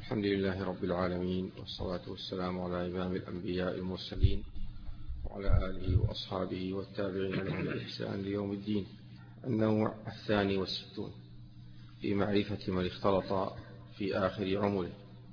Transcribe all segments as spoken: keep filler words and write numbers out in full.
الحمد لله رب العالمين، والصلاة والسلام على إمام الأنبياء المرسلين وعلى آله وأصحابه والتابعين لهم بإحسان ليوم الدين. النوع الثاني والستون في معرفة من اختلط في آخر عمره.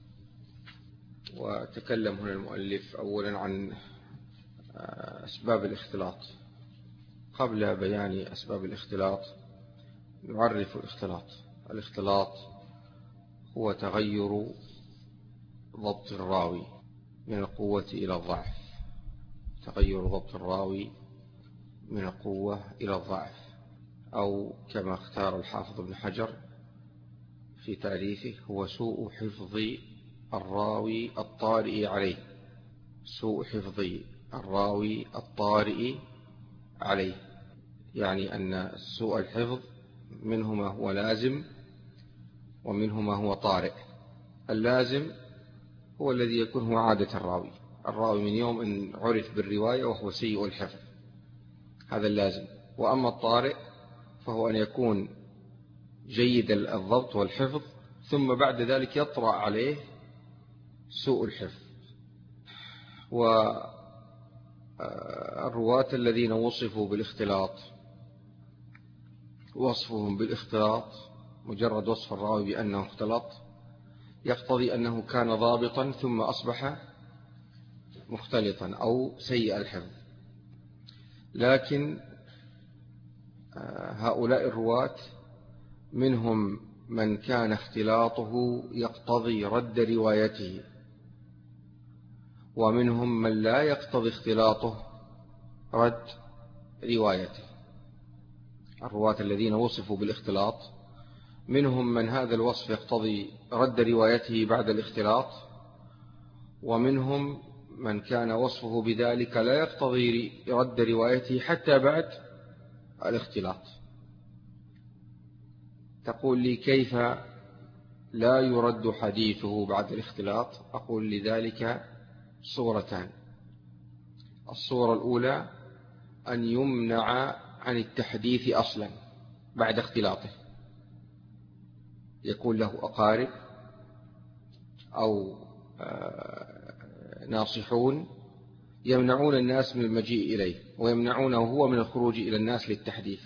وتكلم هنا المؤلف أولا عن أسباب الاختلاط. قبل بيان أسباب الاختلاط نعرف الاختلاط. الاختلاط هو تغير ضبط الراوي من القوة إلى الضعف، تغير ضبط الراوي من القوة إلى الضعف، أو كما اختار الحافظ ابن حجر في تعريفه هو سوء حفظ الراوي الطارئ عليه، سوء حفظ الراوي الطارئ عليه، يعني أن سوء الحفظ منه ما هو لازم ومنه ما هو طارئ. اللازم هو الذي يكون هو عادة الراوي، الراوي من يوم أن عرف بالرواية وهو سيء الحفظ، هذا اللازم. وأما الطارئ فهو أن يكون جيد الضبط والحفظ ثم بعد ذلك يطرأ عليه سوء الحفظ. والرواة الذين وصفوا بالاختلاط وصفهم بالاختلاط مجرد وصف الراوي بأنه اختلط يقتضي أنه كان ضابطا ثم أصبح مختلطا أو سيء الحفظ. لكن هؤلاء الرواة منهم من كان اختلاطه يقتضي رد روايته، ومنهم من لا يقتضي اختلاطه رد روايته. الرواة الذين وصفوا بالاختلاط منهم من هذا الوصف يقتضي رد روايته بعد الاختلاط، ومنهم من كان وصفه بذلك لا يقتضي رد روايته حتى بعد الاختلاط. تقول لي كيف لا يرد حديثه بعد الاختلاط؟ أقول لذلك صورتان. الصورة الأولى أن يمنع عن التحديث أصلا بعد اختلاطه، يكون له أقارب أو ناصحون يمنعون الناس من المجيء إليه ويمنعونه هو من الخروج إلى الناس للتحديث،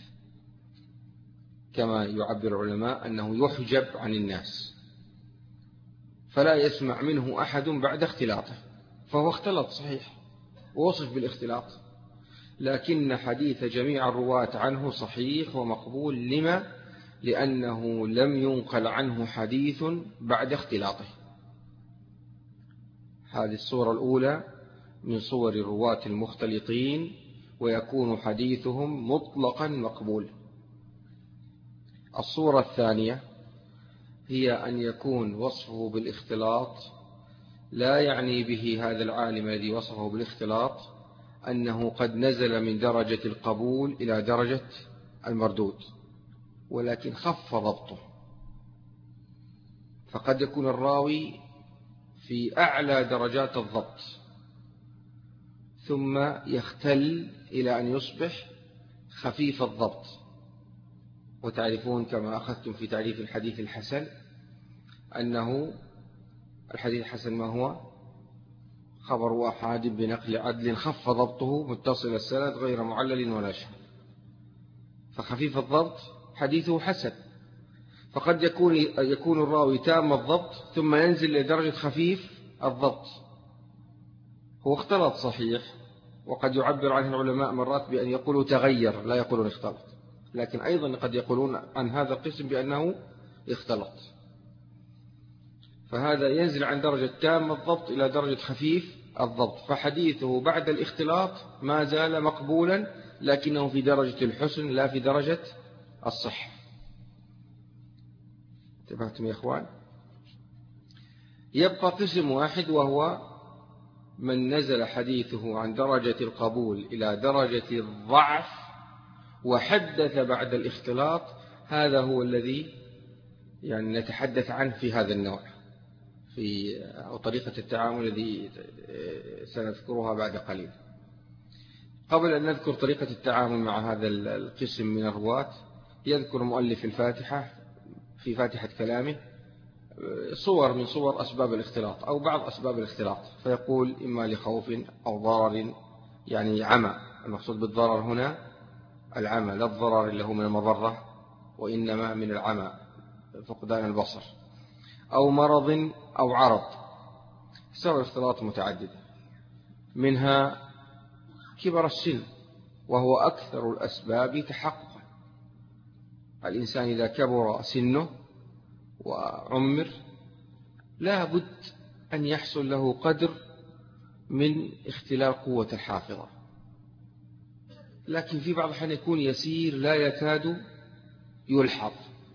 كما يعبر العلماء أنه يحجب عن الناس فلا يسمع منه أحد بعد اختلاطه، فهو اختلط صحيح ووصف بالاختلاط، لكن حديث جميع الرواة عنه صحيح ومقبول. لما؟ لأنه لم ينقل عنه حديث بعد اختلاطه. هذه الصورة الأولى من صور الرواة المختلطين، ويكون حديثهم مطلقا مقبول. الصورة الثانية هي أن يكون وصفه بالاختلاط لا يعني به هذا العالم الذي وصفه بالاختلاط أنه قد نزل من درجة القبول إلى درجة المردود، ولكن خف ضبطه. فقد يكون الراوي في أعلى درجات الضبط ثم يختل إلى أن يصبح خفيف الضبط. وتعرفون كما أخذتم في تعريف الحديث الحسن أنه الحديث الحسن ما هو؟ خبر أحاد بنقل عدل خف ضبطه متصل السند غير معلل ولا شاذ، فخفيف الضبط حديثه حسن. فقد يكون يكون الراوي تام الضبط ثم ينزل لدرجة خفيف الضبط، هو اختلط صحيح، وقد يعبر عنه العلماء مرات بأن يقولوا تغير، لا يقولون اختلط، لكن أيضا قد يقولون عن هذا القسم بأنه اختلط. فهذا ينزل عن درجة تام الضبط إلى درجة خفيف الضبط، فحديثه بعد الاختلاط ما زال مقبولا، لكنه في درجة الحسن لا في درجة الصحة. انتبهتم يا أخوان؟ يبقى قسم واحد، وهو من نزل حديثه عن درجة القبول إلى درجة الضعف وحدث بعد الاختلاط. هذا هو الذي يعني نتحدث عنه في هذا النوع، في أو طريقة التعامل الذي سنذكرها بعد قليل. قبل أن نذكر طريقة التعامل مع هذا القسم من الرواة، يذكر مؤلف الفاتحة في فاتحة كلامه صور من صور أسباب الاختلاط أو بعض أسباب الاختلاط، فيقول إما لخوف أو ضرر، يعني عمى، المقصود بالضرر هنا العمى لا الضرر اللي هو من المضرة، وإنما من العمى فقدان البصر، أو مرض أو عرض. سبب الاختلاط متعددة، منها كبر السن وهو أكثر الأسباب تحققا. الإنسان إذا كبر سنه وعمر لا بد أن يحصل له قدر من اختلال قوة الحافظة، لكن في بعض الأحيان يكون يسير لا يكاد يلحظ،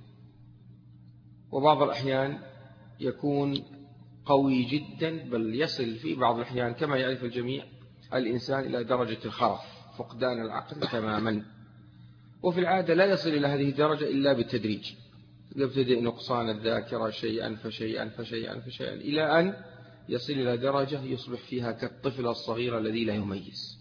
وبعض الأحيان يكون قوي جدا، بل يصل في بعض الأحيان كما يعرف الجميع الإنسان إلى درجة الخرف، فقدان العقل تماما. وفي العادة لا يصل إلى هذه الدرجة إلا بالتدريج، يبتدئ نقصان الذاكرة شيئا فشيئا فشيئا فشيئا إلى أن يصل إلى درجة يصبح فيها كالطفل الصغير الذي لا يميز.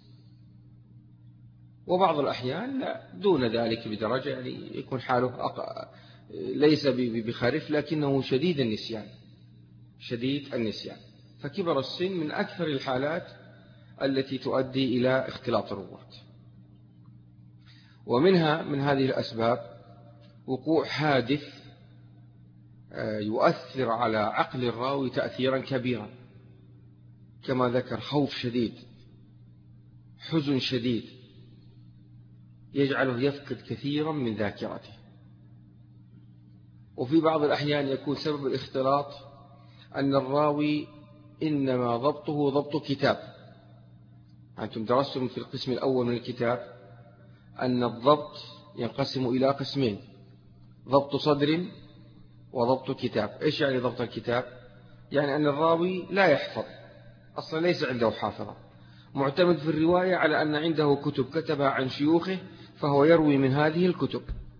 وبعض الأحيان لا دون ذلك بدرجة، يعني يكون حاله أق... ليس بخرف لكنه شديد النسيان، شديد النسيان. فكبر السن من أكثر الحالات التي تؤدي إلى اختلاط الرواة. ومنها من هذه الأسباب وقوع حادث يؤثر على عقل الراوي تأثيرا كبيرا، كما ذكر خوف شديد، حزن شديد، يجعله يفقد كثيرا من ذاكرته. وفي بعض الأحيان يكون سبب الاختلاط أن الراوي إنما ضبطه ضبط كتاب. أنتم درستم في القسم الأول من الكتاب أن الضبط ينقسم إلى قسمين: ضبط صدر وضبط كتاب. إيش يعني ضبط الكتاب؟ يعني أن الراوي لا يحفظ أصلا، ليس عنده حافظة، معتمد في الرواية على أن عنده كتب كتبها عن شيوخه فهو يروي من هذه الكتب.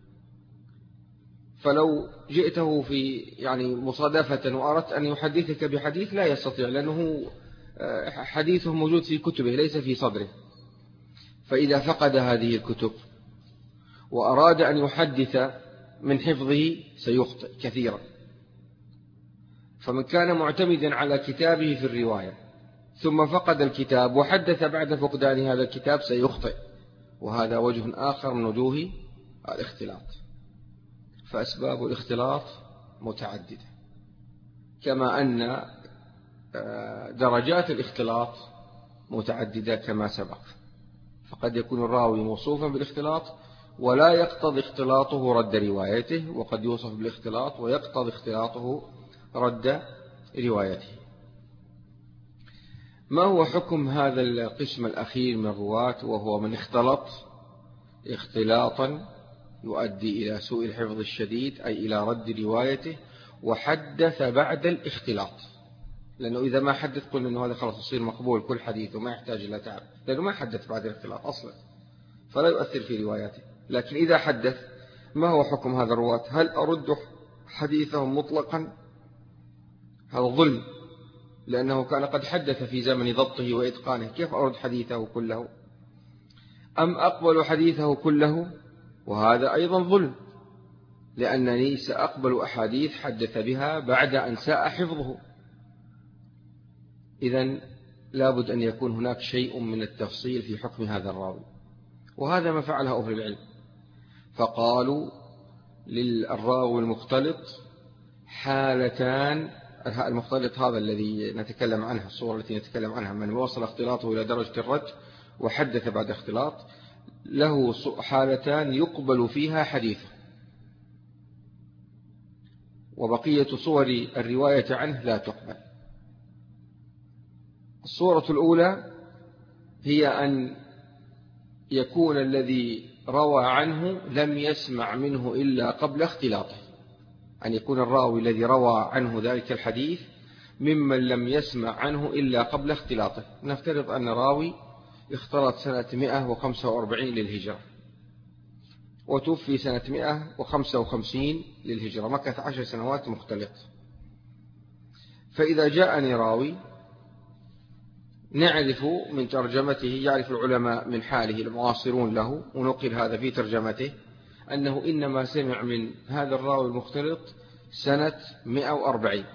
فلو جئته في يعني مصادفة وأردت أن يحدثك بحديث لا يستطيع، لأنه حديثه موجود في كتبه ليس في صدره. فإذا فقد هذه الكتب وأراد أن يحدث من حفظه سيخطئ كثيرا. فمن كان معتمدا على كتابه في الرواية ثم فقد الكتاب وحدث بعد فقدان هذا الكتاب سيخطئ، وهذا وجه آخر من وجوه الاختلاط. فأسباب الاختلاط متعددة، كما أن درجات الاختلاط متعددة كما سبق. فقد يكون الراوي موصوفا بالاختلاط ولا يقتضي اختلاطه رد روايته، وقد يوصف بالاختلاط ويقتضي اختلاطه رد روايته. ما هو حكم هذا القسم الأخير من الرواة، وهو من اختلط اختلاطا يؤدي إلى سوء الحفظ الشديد، أي إلى رد روايته، وحدث بعد الاختلاط؟ لأنه إذا ما حدث قلنا أنه هذا خلاص يصير مقبول كل حديث وما يحتاج إلى تعب، لأنه ما حدث بعد الاختلاط أصلا فلا يؤثر في رواياته. لكن إذا حدث ما هو حكم هذا الرواة؟ هل أرد حديثهم مطلقا؟ هذا ظلم، لأنه كان قد حدث في زمن ضبطه وإتقانه، كيف أرد حديثه كله؟ أم أقبل حديثه كله؟ وهذا أيضا ظلم، لأنني سأقبل أحاديث حدث بها بعد أن ساء حفظه. إذن لابد أن يكون هناك شيء من التفصيل في حكم هذا الراوي، وهذا ما فعله أهل العلم. فقالوا للراوي المختلط حالتان. المختلط هذا الذي نتكلم عنها، الصورة التي نتكلم عنها، من وصل اختلاطه إلى درجة الرد وحدث بعد اختلاط، له حالتان يقبل فيها حديثه، وبقية صور الرواية عنه لا تقبل. الصورة الأولى هي أن يكون الذي روى عنه لم يسمع منه إلا قبل اختلاطه، أن يكون الراوي الذي روى عنه ذلك الحديث ممن لم يسمع عنه إلا قبل اختلاطه. نفترض أن راوي اختلط سنة مئة وخمسة وأربعين للهجرة وتوفي سنة مئة وخمسة وخمسين للهجرة، مكث عشر سنوات مختلط. فإذا جاءني راوي نعرف من ترجمته، يعرف العلماء من حاله المعاصرون له، ونقل هذا في ترجمته، أنه إنما سمع من هذا الراوي المختلط سنة مئة وأربعين،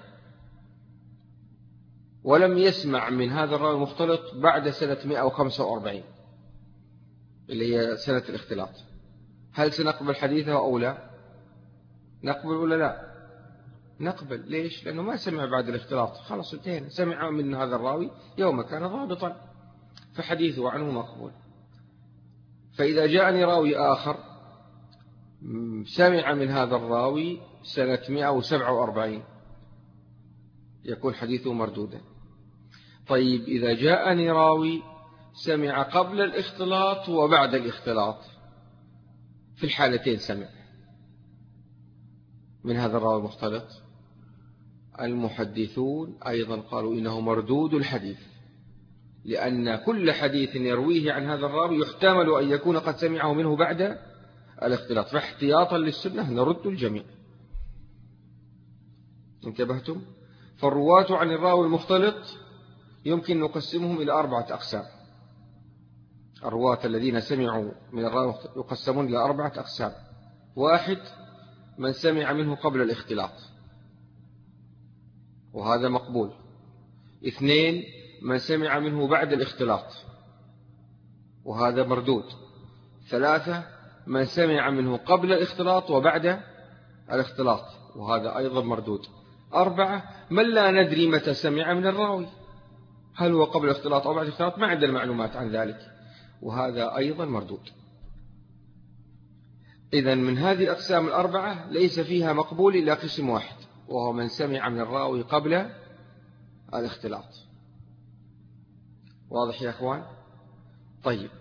ولم يسمع من هذا الراوي المختلط بعد سنة مئة وخمسة وأربعين اللي هي سنة الاختلاط، هل سنقبل حديثه أو لا؟ نقبل ولا لا؟ نقبل. ليش؟ لأنه ما سمع بعد الاختلاط، خلاص انتهينا، سمع من هذا الراوي يوم كان ضابطا، فحديثه عنه مقبول. فإذا جاءني راوي آخر سمع من هذا الراوي سنة مئة وسبعة وأربعين يكون حديثه مردودا. طيب إذا جاءني راوي سمع قبل الاختلاط وبعد الاختلاط، في الحالتين سمع من هذا الراوي المختلط، المحدثون أيضا قالوا إنه مردود الحديث، لأن كل حديث يرويه عن هذا الراوي يحتمل أن يكون قد سمعه منه بعد الاختلاط، فاحتياطا للسنة نرد الجميع. انتبهتم؟ فالرواة عن الراوي المختلط يمكن نقسمهم إلى أربعة أقسام. الرواة الذين سمعوا من الراوي يقسمون إلى أربعة أقسام. واحد، من سمع منه قبل الاختلاط وهذا مقبول. اثنين، من سمع منه بعد الاختلاط وهذا مردود. ثلاثة، من سمع منه قبل الاختلاط وبعد الاختلاط وهذا أيضا مردود. أربعة، من لا ندري متى سمع من الراوي، هل هو قبل الاختلاط أو بعد الاختلاط، ما عندنا معلومات عن ذلك وهذا أيضا مردود. إذن من هذه الأقسام الأربعة ليس فيها مقبول إلا قسم واحد، وهو من سمع من الراوي قبل الاختلاط. واضح يا أخوان؟ طيب،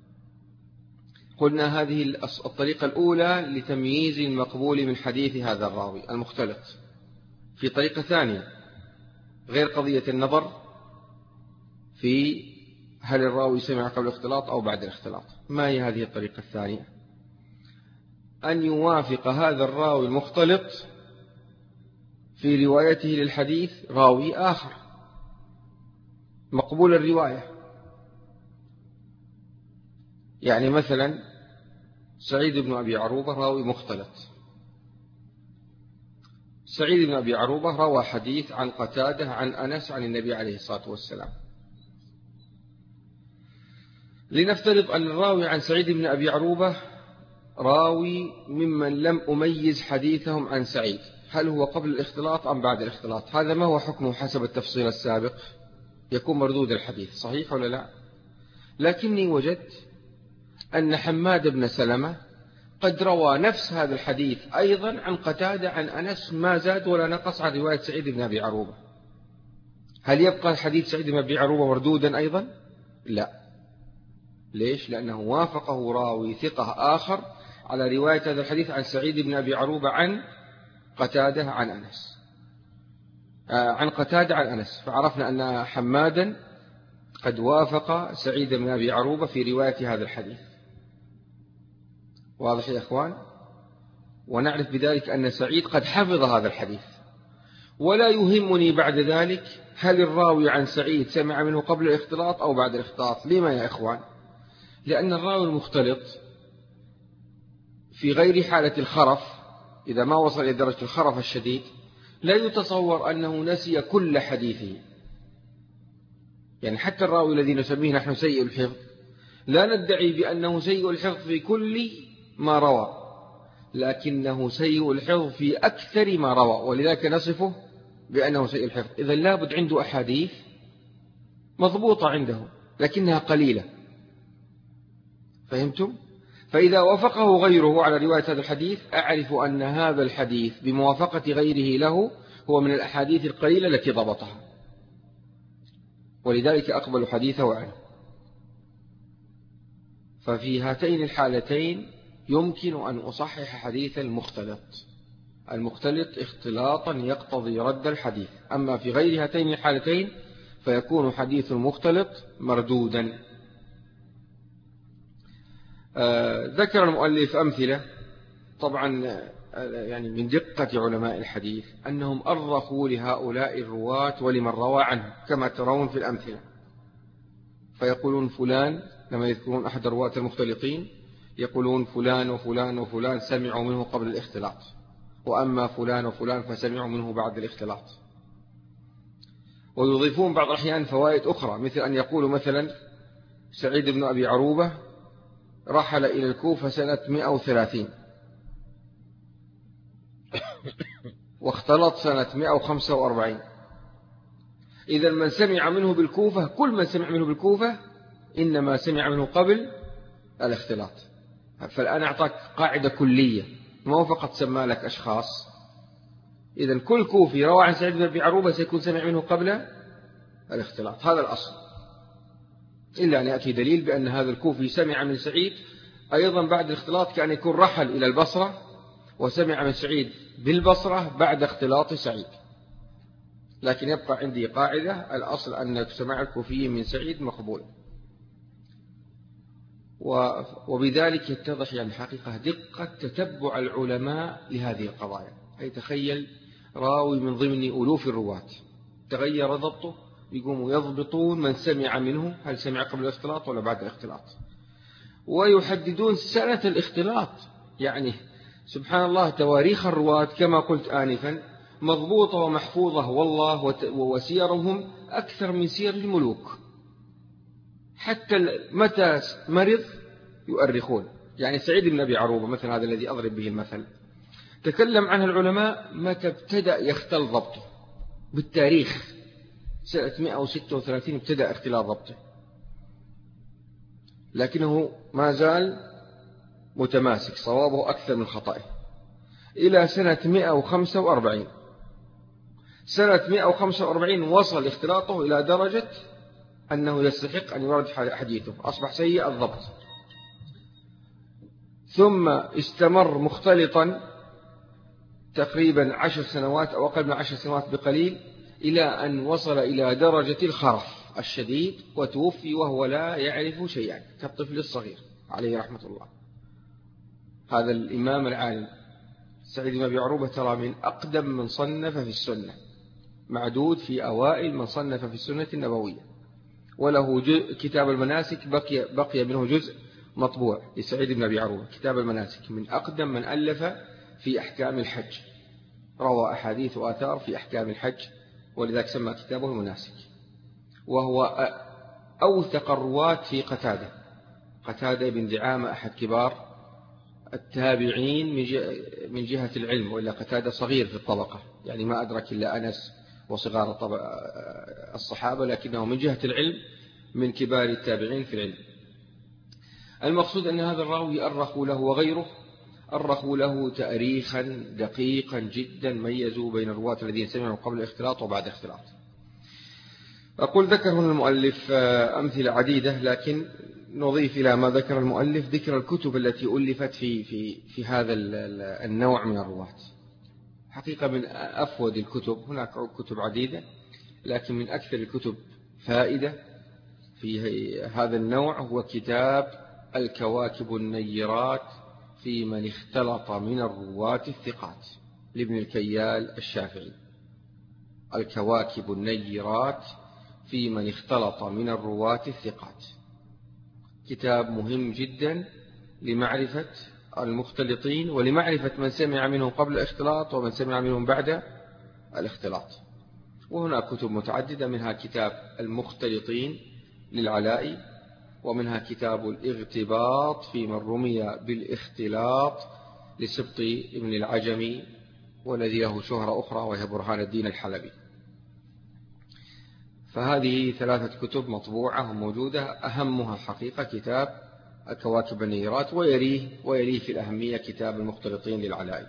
قلنا هذه الطريقة الأولى لتمييز المقبول من حديث هذا الراوي المختلط. في طريقة ثانية غير قضية النظر في هل الراوي سمع قبل الاختلاط أو بعد الاختلاط. ما هي هذه الطريقة الثانية؟ أن يوافق هذا الراوي المختلط في روايته للحديث راوي آخر مقبول الرواية. يعني مثلا سعيد بن أبي عروبة راوي مختلط، سعيد بن أبي عروبة روى حديث عن قتادة عن أنس عن النبي عليه الصلاة والسلام. لنفترض أن الراوي عن سعيد بن أبي عروبة راوي ممن لم أميز حديثهم عن سعيد، هل هو قبل الاختلاط أم بعد الاختلاط؟ هذا ما هو حكمه حسب التفصيل السابق؟ يكون مردود الحديث، صحيح ولا لا؟ لكني وجدت أن حماد بن سلمة قد روى نفس هذا الحديث أيضا عن قتادة عن أنس، ما زاد ولا نقص عن رواية سعيد بن أبي عروبة. هل يبقى حديث سعيد بن أبي عروبة مردودا أيضا؟ لا. ليش؟ لأنه وافقه راوي ثقة آخر على رواية هذا الحديث عن سعيد بن أبي عروبة عن قتادة عن أنس، آه عن قتادة عن أنس، فعرفنا أن حمادا قد وافق سعيد بن أبي عروبة في رواية هذا الحديث. واضح يا أخوان؟ ونعرف بذلك أن سعيد قد حفظ هذا الحديث. ولا يهمني بعد ذلك هل الراوي عن سعيد سمع منه قبل الاختلاط أو بعد الاختلاط. لما يا إخوان؟ لأن الراوي المختلط في غير حالة الخرف، إذا ما وصل إلى درجة الخرف الشديد، لا يتصور أنه نسي كل حديثه. يعني حتى الراوي الذي نسميه نحن سيء الحفظ لا ندعي بأنه سيء الحفظ في كل ما روى، لكنه سيء الحفظ في أكثر ما روى، ولذلك نصفه بأنه سيء الحفظ. إذن لابد عنده أحاديث مضبوطة عنده لكنها قليلة. فهمتم؟ فإذا وافقه غيره على رواية هذا الحديث أعرف أن هذا الحديث بموافقة غيره له هو من الأحاديث القليلة التي ضبطها، ولذلك أقبل حديثه عنه. ففي هاتين الحالتين يمكن أن أصحح حديث المختلط. المختلط اختلاطا يقتضي رد الحديث، أما في غير هاتين الحالتين فيكون حديث المختلط مردودا. آه ذكر المؤلف أمثلة. طبعا يعني من دقة علماء الحديث أنهم أرخوا لهؤلاء الرواة ولمن روى عنه كما ترون في الأمثلة، فيقولون فلان، لما يذكرون أحد الرواة المختلطين يقولون فلان وفلان وفلان سمعوا منه قبل الاختلاط، وأما فلان وفلان فسمعوا منه بعد الاختلاط. ويضيفون بعض الأحيان فوائد أخرى، مثل أن يقولوا مثلا سعيد بن أبي عروبة رحل إلى الكوفة سنة مئة وثلاثين واختلط سنة مئة وخمسة وأربعين. إذا من سمع منه بالكوفة، كل من سمع منه بالكوفة إنما سمع منه قبل الاختلاط. فالآن أعطاك قاعدة كلية، ما هو فقط سمى لك أشخاص. إذا كل كوفي روى عن سعيد بن أبي عروبة سيكون سمع منه قبل الاختلاط، هذا الأصل، إلا أن يأتي دليل بأن هذا الكوفي سمع من سعيد أيضا بعد الاختلاط، كأن يكون رحل إلى البصرة وسمع من سعيد بالبصرة بعد اختلاط سعيد. لكن يبقى عندي قاعدة، الأصل أن سماع الكوفي من سعيد مقبول. وبذلك يتضح يعني حقيقة دقة تتبع العلماء لهذه القضايا. أي تخيل راوي من ضمن ألوف الرواة تغير ضبطه، يقوموا يضبطون من سمع منه، هل سمع قبل الاختلاط ولا بعد الاختلاط، ويحددون سنة الاختلاط. يعني سبحان الله، تواريخ الرواة كما قلت آنفا مضبوطة ومحفوظة والله، وسيرهم أكثر من سير الملوك، حتى متى مرض يؤرخون. يعني سعيد بن أبي عروبة مثلا، هذا الذي أضرب به المثل، تكلم عنه العلماء متى ابتدأ يختل ضبطه، بالتاريخ سنة مئة وستة وثلاثين ابتدأ اختلاط ضبطه، لكنه ما زال متماسك، صوابه أكثر من خطأه، إلى سنة مئة وخمسة وأربعين. سنة مئة وخمسة وأربعين وصل اختلاطه إلى درجة أنه يستحق أن يرد حديثه، أصبح سيء الضبط. ثم استمر مختلطا تقريبا عشر سنوات أو أقل من عشر سنوات بقليل، إلى أن وصل إلى درجة الخرف الشديد، وتوفي وهو لا يعرف شيئا كالطفل الصغير عليه رحمة الله. هذا الإمام العالم سعيد بن أبي عروبة ترى من أقدم من صنف في السنة، معدود في أوائل من صنف في السنة النبوية، وله كتاب المناسك بقي, بقي منه جزء مطبوع لسعيد بن أبي عروبة، كتاب المناسك، من أقدم من ألف في أحكام الحج، روى أحاديث وآثار في أحكام الحج، ولذلك سمى كتابه المناسك. وهو أوثق الرواة في قتادة، قتادة بن دعامة أحد كبار التابعين من جهة العلم، وإلا قتادة صغير في الطبقة، يعني ما أدرك إلا أنس وصغار الصحابة، لكنه من جهة العلم من كبار التابعين في العلم. المقصود أن هذا الراوي أرخوا له وغيره أرخوا له تأريخا دقيقا جدا، ميزوا بين الرواة الذين سمعوا قبل الاختلاط وبعد الاختلاط. أقول ذكر هنا المؤلف أمثلة عديدة، لكن نضيف إلى ما ذكر المؤلف ذكر الكتب التي ألفت في, في, في هذا النوع من الرواة. حقيقة من أفود الكتب، هناك كتب عديدة، لكن من أكثر الكتب فائدة في هذا النوع هو كتاب الكواكب النيرات في من اختلط من الرواة الثقات لابن الكيال الشافعي. الكواكب النيرات في من اختلط من الرواة الثقات، كتاب مهم جدا لمعرفة المختلطين، ولمعرفة من سمع منهم قبل الاختلاط ومن سمع منهم بعد الاختلاط. وهناك كتب متعددة، منها كتاب المختلطين للعلائي، ومنها كتاب الاغتباط في من رمي بالاختلاط لسبط ابن العجمي، والذي له شهرة أخرى وهي برهان الدين الحلبي. فهذه ثلاثة كتب مطبوعة وموجودة، أهمها حقيقة كتاب الكواكب النيرات، ويليه, ويليه في الأهمية كتاب المختلطين للعلائي.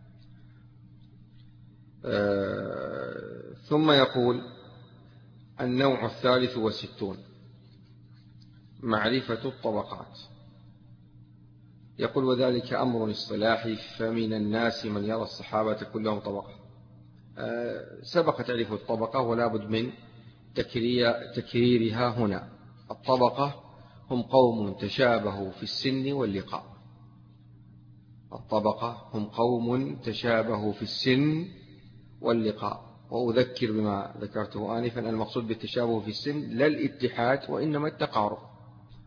آه ثم يقول النوع الثالث والستون معرفة الطبقات. يقول وذلك أمر اصطلاحي، فمن الناس من يرى الصحابة كلهم طبقة. آه سبق تعريف الطبقة ولا بد من تكريرها هنا. الطبقة هم قوم تشابهوا في السن واللقاء. الطبقة هم قوم تشابهوا في السن واللقاء. وأذكر بما ذكرته آنفا، المقصود بالتشابه في السن لا الاتحاد وإنما التقارب،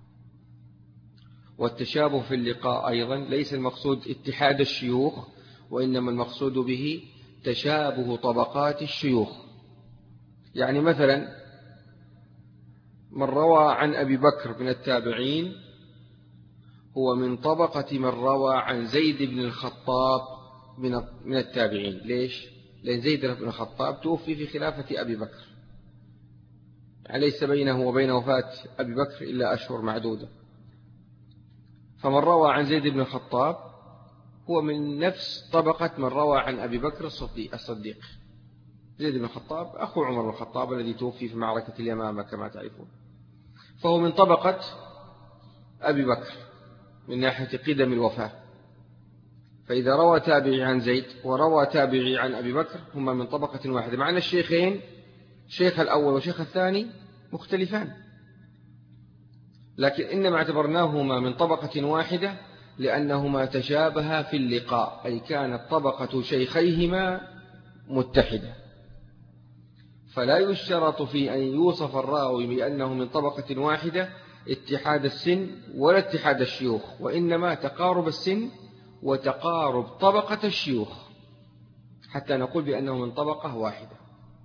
والتشابه في اللقاء أيضا ليس المقصود اتحاد الشيوخ وإنما المقصود به تشابه طبقات الشيوخ. يعني مثلا من روى عن أبي بكر من التابعين هو من طبقة من روى عن زيد بن الخطاب من التابعين. ليش؟ لأن زيد بن الخطاب توفي في خلافة أبي بكر، يعني ليس بينه وبين وفاة أبي بكر إلا أشهر معدودة. فمن روى عن زيد بن الخطاب هو من نفس طبقة من روى عن أبي بكر الصديق. زيد بن الخطاب أخو عمر بن الخطاب الذي توفي في معركة اليمامة كما تعرفون، فهو من طبقة أبي بكر من ناحية قدم الوفاة. فإذا روى تابعي عن زيد وروى تابعي عن أبي بكر هما من طبقة واحدة، مع أن الشيخين شيخ الأول وشيخ الثاني مختلفان، لكن إنما اعتبرناهما من طبقة واحدة لأنهما تشابها في اللقاء، أي كانت طبقة شيخيهما متحدة. فلا يشترط في أن يوصف الراوي بأنه من طبقة واحدة اتحاد السن ولا اتحاد الشيوخ، وإنما تقارب السن وتقارب طبقة الشيوخ حتى نقول بأنه من طبقة واحدة.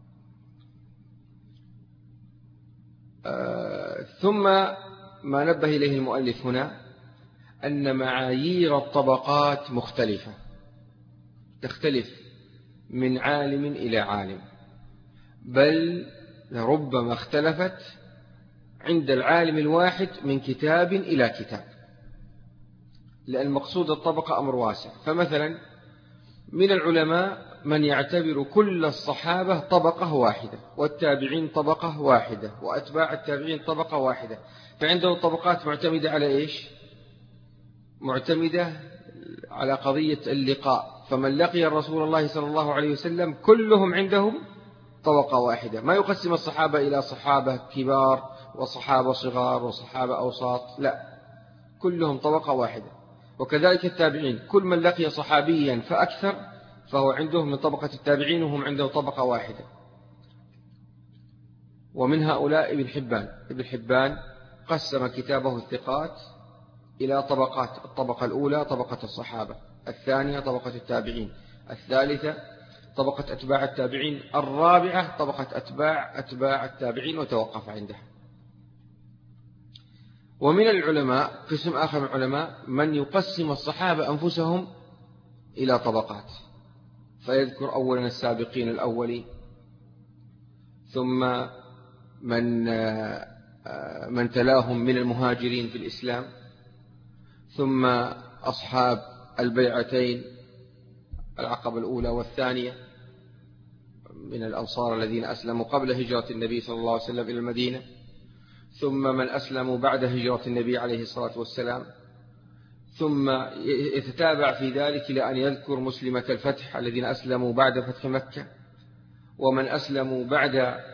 آه ثم ما نبه إليه المؤلف هنا أن معايير الطبقات مختلفة، تختلف من عالم إلى عالم، بل ربما اختلفت عند العالم الواحد من كتاب إلى كتاب، لأن مقصود الطبقة أمر واسع. فمثلا من العلماء من يعتبر كل الصحابة طبقة واحدة، والتابعين طبقة واحدة، وأتباع التابعين طبقة واحدة، فعنده طبقات معتمدة على إيش؟ معتمدة على قضية اللقاء. فمن لقي رسول الله صلى الله عليه وسلم كلهم عندهم طبقة واحدة، ما يقسم الصحابة إلى صحابة كبار وصحابة صغار وصحابة أوساط، لا، كلهم طبقة واحدة. وكذلك التابعين، كل من لقي صحابيا فأكثر فهو عندهم من طبقة التابعين وهم عنده طبقة واحدة. ومن هؤلاء ابن حبان. ابن حبان قسم كتابه الثقات إلى طبقات: الطبقة الأولى طبقة الصحابة، الثانية طبقة التابعين، الثالثة طبقة أتباع التابعين، الرابعة طبقة أتباع أتباع التابعين، وتوقف عندها. ومن العلماء قسم آخر من العلماء من يقسم الصحابة أنفسهم إلى طبقات، فيذكر أولا السابقين الأولين، ثم من من تلاهم من المهاجرين في الإسلام، ثم أصحاب البيعتين العقبة الأولى والثانية من الأنصار الذين أسلموا قبل هجرة النبي صلى الله عليه وسلم إلى المدينة، ثم من أسلموا بعد هجرة النبي عليه الصلاة والسلام، ثم يتتابع في ذلك إلى أن يذكر مسلمة الفتح الذين أسلموا بعد فتح مكة، ومن أسلموا بعد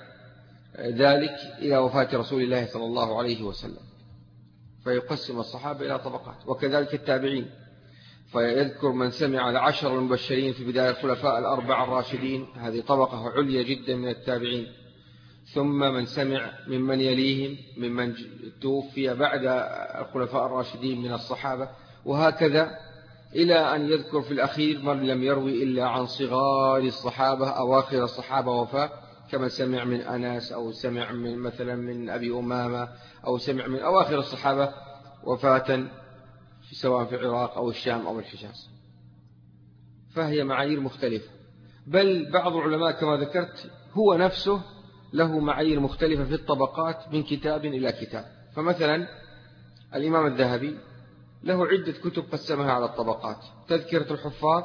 ذلك إلى وفاة رسول الله صلى الله عليه وسلم، فيقسم الصحابة إلى طبقات. وكذلك التابعين، فيذكر من سمع العشر المبشرين في بداية الخلفاء الأربعة الراشدين، هذه طبقة عليا جدا من التابعين، ثم من سمع ممن يليهم ممن توفي بعد الخلفاء الراشدين من الصحابة، وهكذا إلى أن يذكر في الأخير من لم يروي إلا عن صغار الصحابة أواخر الصحابة وفاة، كما سمع من أنس، أو سمع من مثلا من أبي أمامة، أو سمع من أواخر الصحابة وفاة سواء في العراق أو الشام أو الحجاز. فهي معايير مختلفة، بل بعض العلماء كما ذكرت هو نفسه له معايير مختلفة في الطبقات من كتاب إلى كتاب. فمثلا الإمام الذهبي له عدة كتب قسمها على الطبقات: تذكرة الحفاظ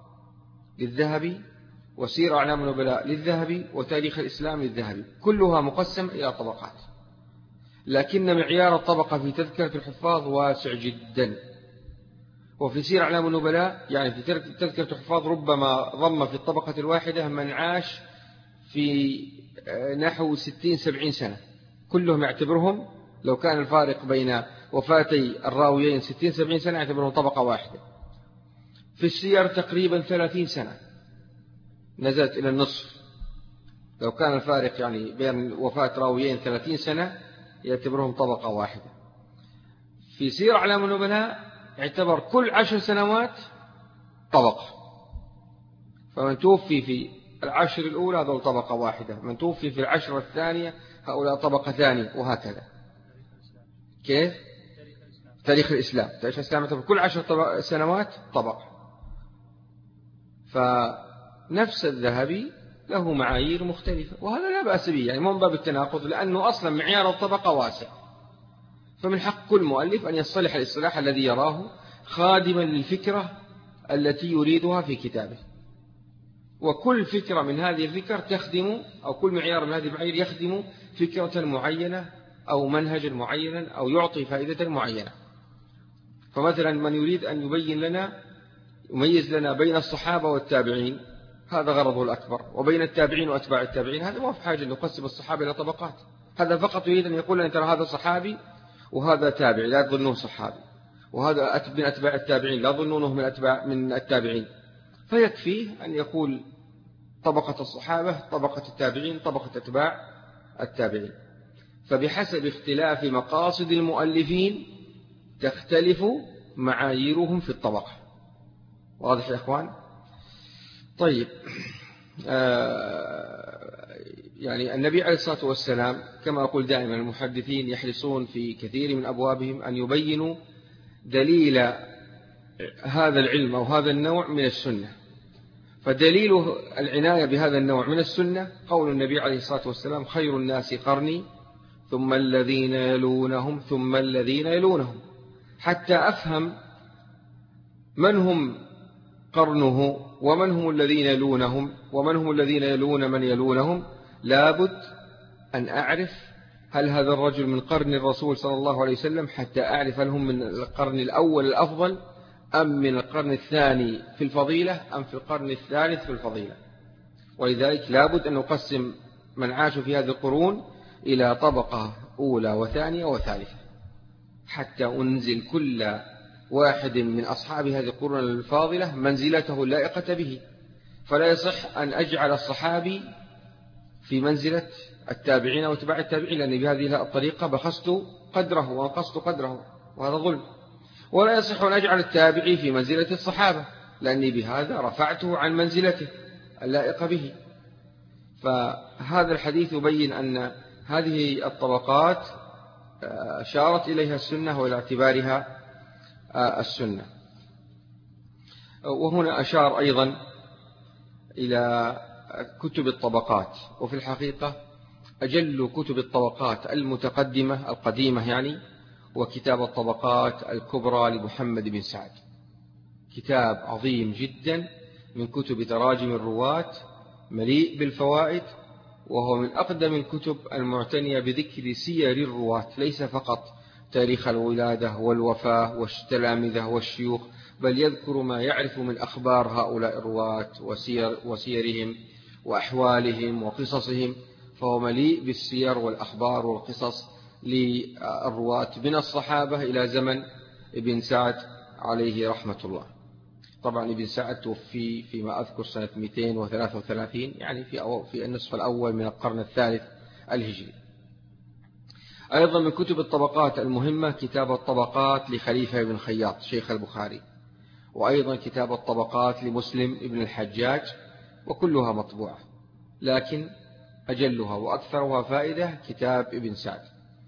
للذهبي، وسير أعلام النبلاء للذهبي، وتاريخ الإسلام للذهبي، كلها مقسم إلى طبقات. لكن معيار الطبقة في تذكرة الحفاظ واسع جدا، وفي سير أعلام النبلاء يعني في تذكرة الحفاظ ربما ضم في الطبقة الواحدة من عاش في نحو ستين سبعين سنة، كلهم يعتبرهم لو كان الفارق بين وفاتي الراويين ستين سبعين سنة يعتبرهم طبقة واحدة. في السير تقريبا ثلاثين سنة نزلت إلى النصف، لو كان الفارق يعني بين وفاة راويين ثلاثين سنة يعتبرهم طبقة واحدة. في سير أعلام النبلاء اعتبر كل عشر سنوات طبقة، فمن توفي في العشر الأولى هذول طبقة واحدة، من توفي في العشر الثانية هؤلاء طبقة ثانية، وهكذا. كيف؟ تاريخ الإسلام، تاريخ الإسلام في كل عشر سنوات طبقة. فنفس الذهبي له معايير مختلفة، وهذا لا بأس به، يعني مو من باب التناقض، لأنه أصلا معيار الطبقة واسع. فمن حق كل مؤلف أن يصطلح الاصطلاح الذي يراه خادما للفكرة التي يريدها في كتابه، وكل فكرة من هذه الفكر تخدم، أو كل معيار من هذه المعايير يخدم فكرة معينة أو منهجا معينا أو يعطي فائدة معينة. فمثلا من يريد أن يبين لنا يميز لنا بين الصحابة والتابعين، هذا غرضه الأكبر، وبين التابعين وأتباع التابعين، هذا ما في حاجة أن نقسم الصحابة إلى طبقات. هذا فقط يريد أن يقول لنا ترى هذا صحابي وهذا تابعي لا تظنوه صحابي، وهذا من أتباع التابعين لا تظنونه من أتباع من التابعين. فيكفيه أن يقول طبقة الصحابة، طبقة التابعين، طبقة أتباع التابعين. فبحسب اختلاف مقاصد المؤلفين تختلف معاييرهم في الطبقة. واضح يا أخوان؟ طيب، آه يعني النبي عليه الصلاة والسلام كما أقول دائما المحدثين يحرصون في كثير من أبوابهم أن يبينوا دليل هذا العلم أو هذا النوع من السنة. فدليل العناية بهذا النوع من السنة قول النبي عليه الصلاة والسلام: خير الناس قرني ثم الذين يلونهم ثم الذين يلونهم. حتى أفهم من هم قرنه ومن هم الذين يلونهم ومن هم الذين يلون من يلونهم، لابد أن أعرف هل هذا الرجل من قرن الرسول صلى الله عليه وسلم حتى أعرف هل هم من القرن الأول الأفضل أم من القرن الثاني في الفضيلة أم في القرن الثالث في الفضيلة. ولذلك لابد أن نقسم من عاش في هذه القرون إلى طبقة أولى وثانية وثالثة، حتى أنزل كل واحد من أصحاب هذه القرون الفاضلة منزلته اللائقة به. فلا يصح أن أجعل الصحابي في منزلة التابعين واتباع التابعين، لأني بهذه الطريقة بخست قدره وانقصت قدره، وهذا ظلم. ولا يصح أن أجعل التابعي في منزلة الصحابة، لأني بهذا رفعته عن منزلته اللائقة به. فهذا الحديث يبين أن هذه الطبقات أشارت إليها السنة وإلى اعتبارها السنة. وهنا أشار أيضا إلى كتب الطبقات، وفي الحقيقة أجل كتب الطبقات المتقدمة القديمة يعني وكتاب الطبقات الكبرى لمحمد بن سعد، كتاب عظيم جدا من كتب تراجم الرواة، مليء بالفوائد، وهو من أقدم الكتب المعتنية بذكر سير الرواة، ليس فقط تاريخ الولادة والوفاة والتلامذة والشيوخ، بل يذكر ما يعرف من أخبار هؤلاء الرواة وسير وسيرهم وأحوالهم وقصصهم. فهو مليء بالسير والأخبار والقصص للرواة من الصحابة إلى زمن ابن سعد عليه رحمة الله. طبعا ابن سعد توفي فيما أذكر سنة مئتين وثلاثة وثلاثين، يعني في في النصف الأول من القرن الثالث الهجري. أيضا من كتب الطبقات المهمة كتاب الطبقات لخليفة بن خياط شيخ البخاري، وأيضا كتاب الطبقات لمسلم ابن الحجاج، وكلها مطبوعة، لكن أجلها وأكثرها فائدة كتاب ابن سعد.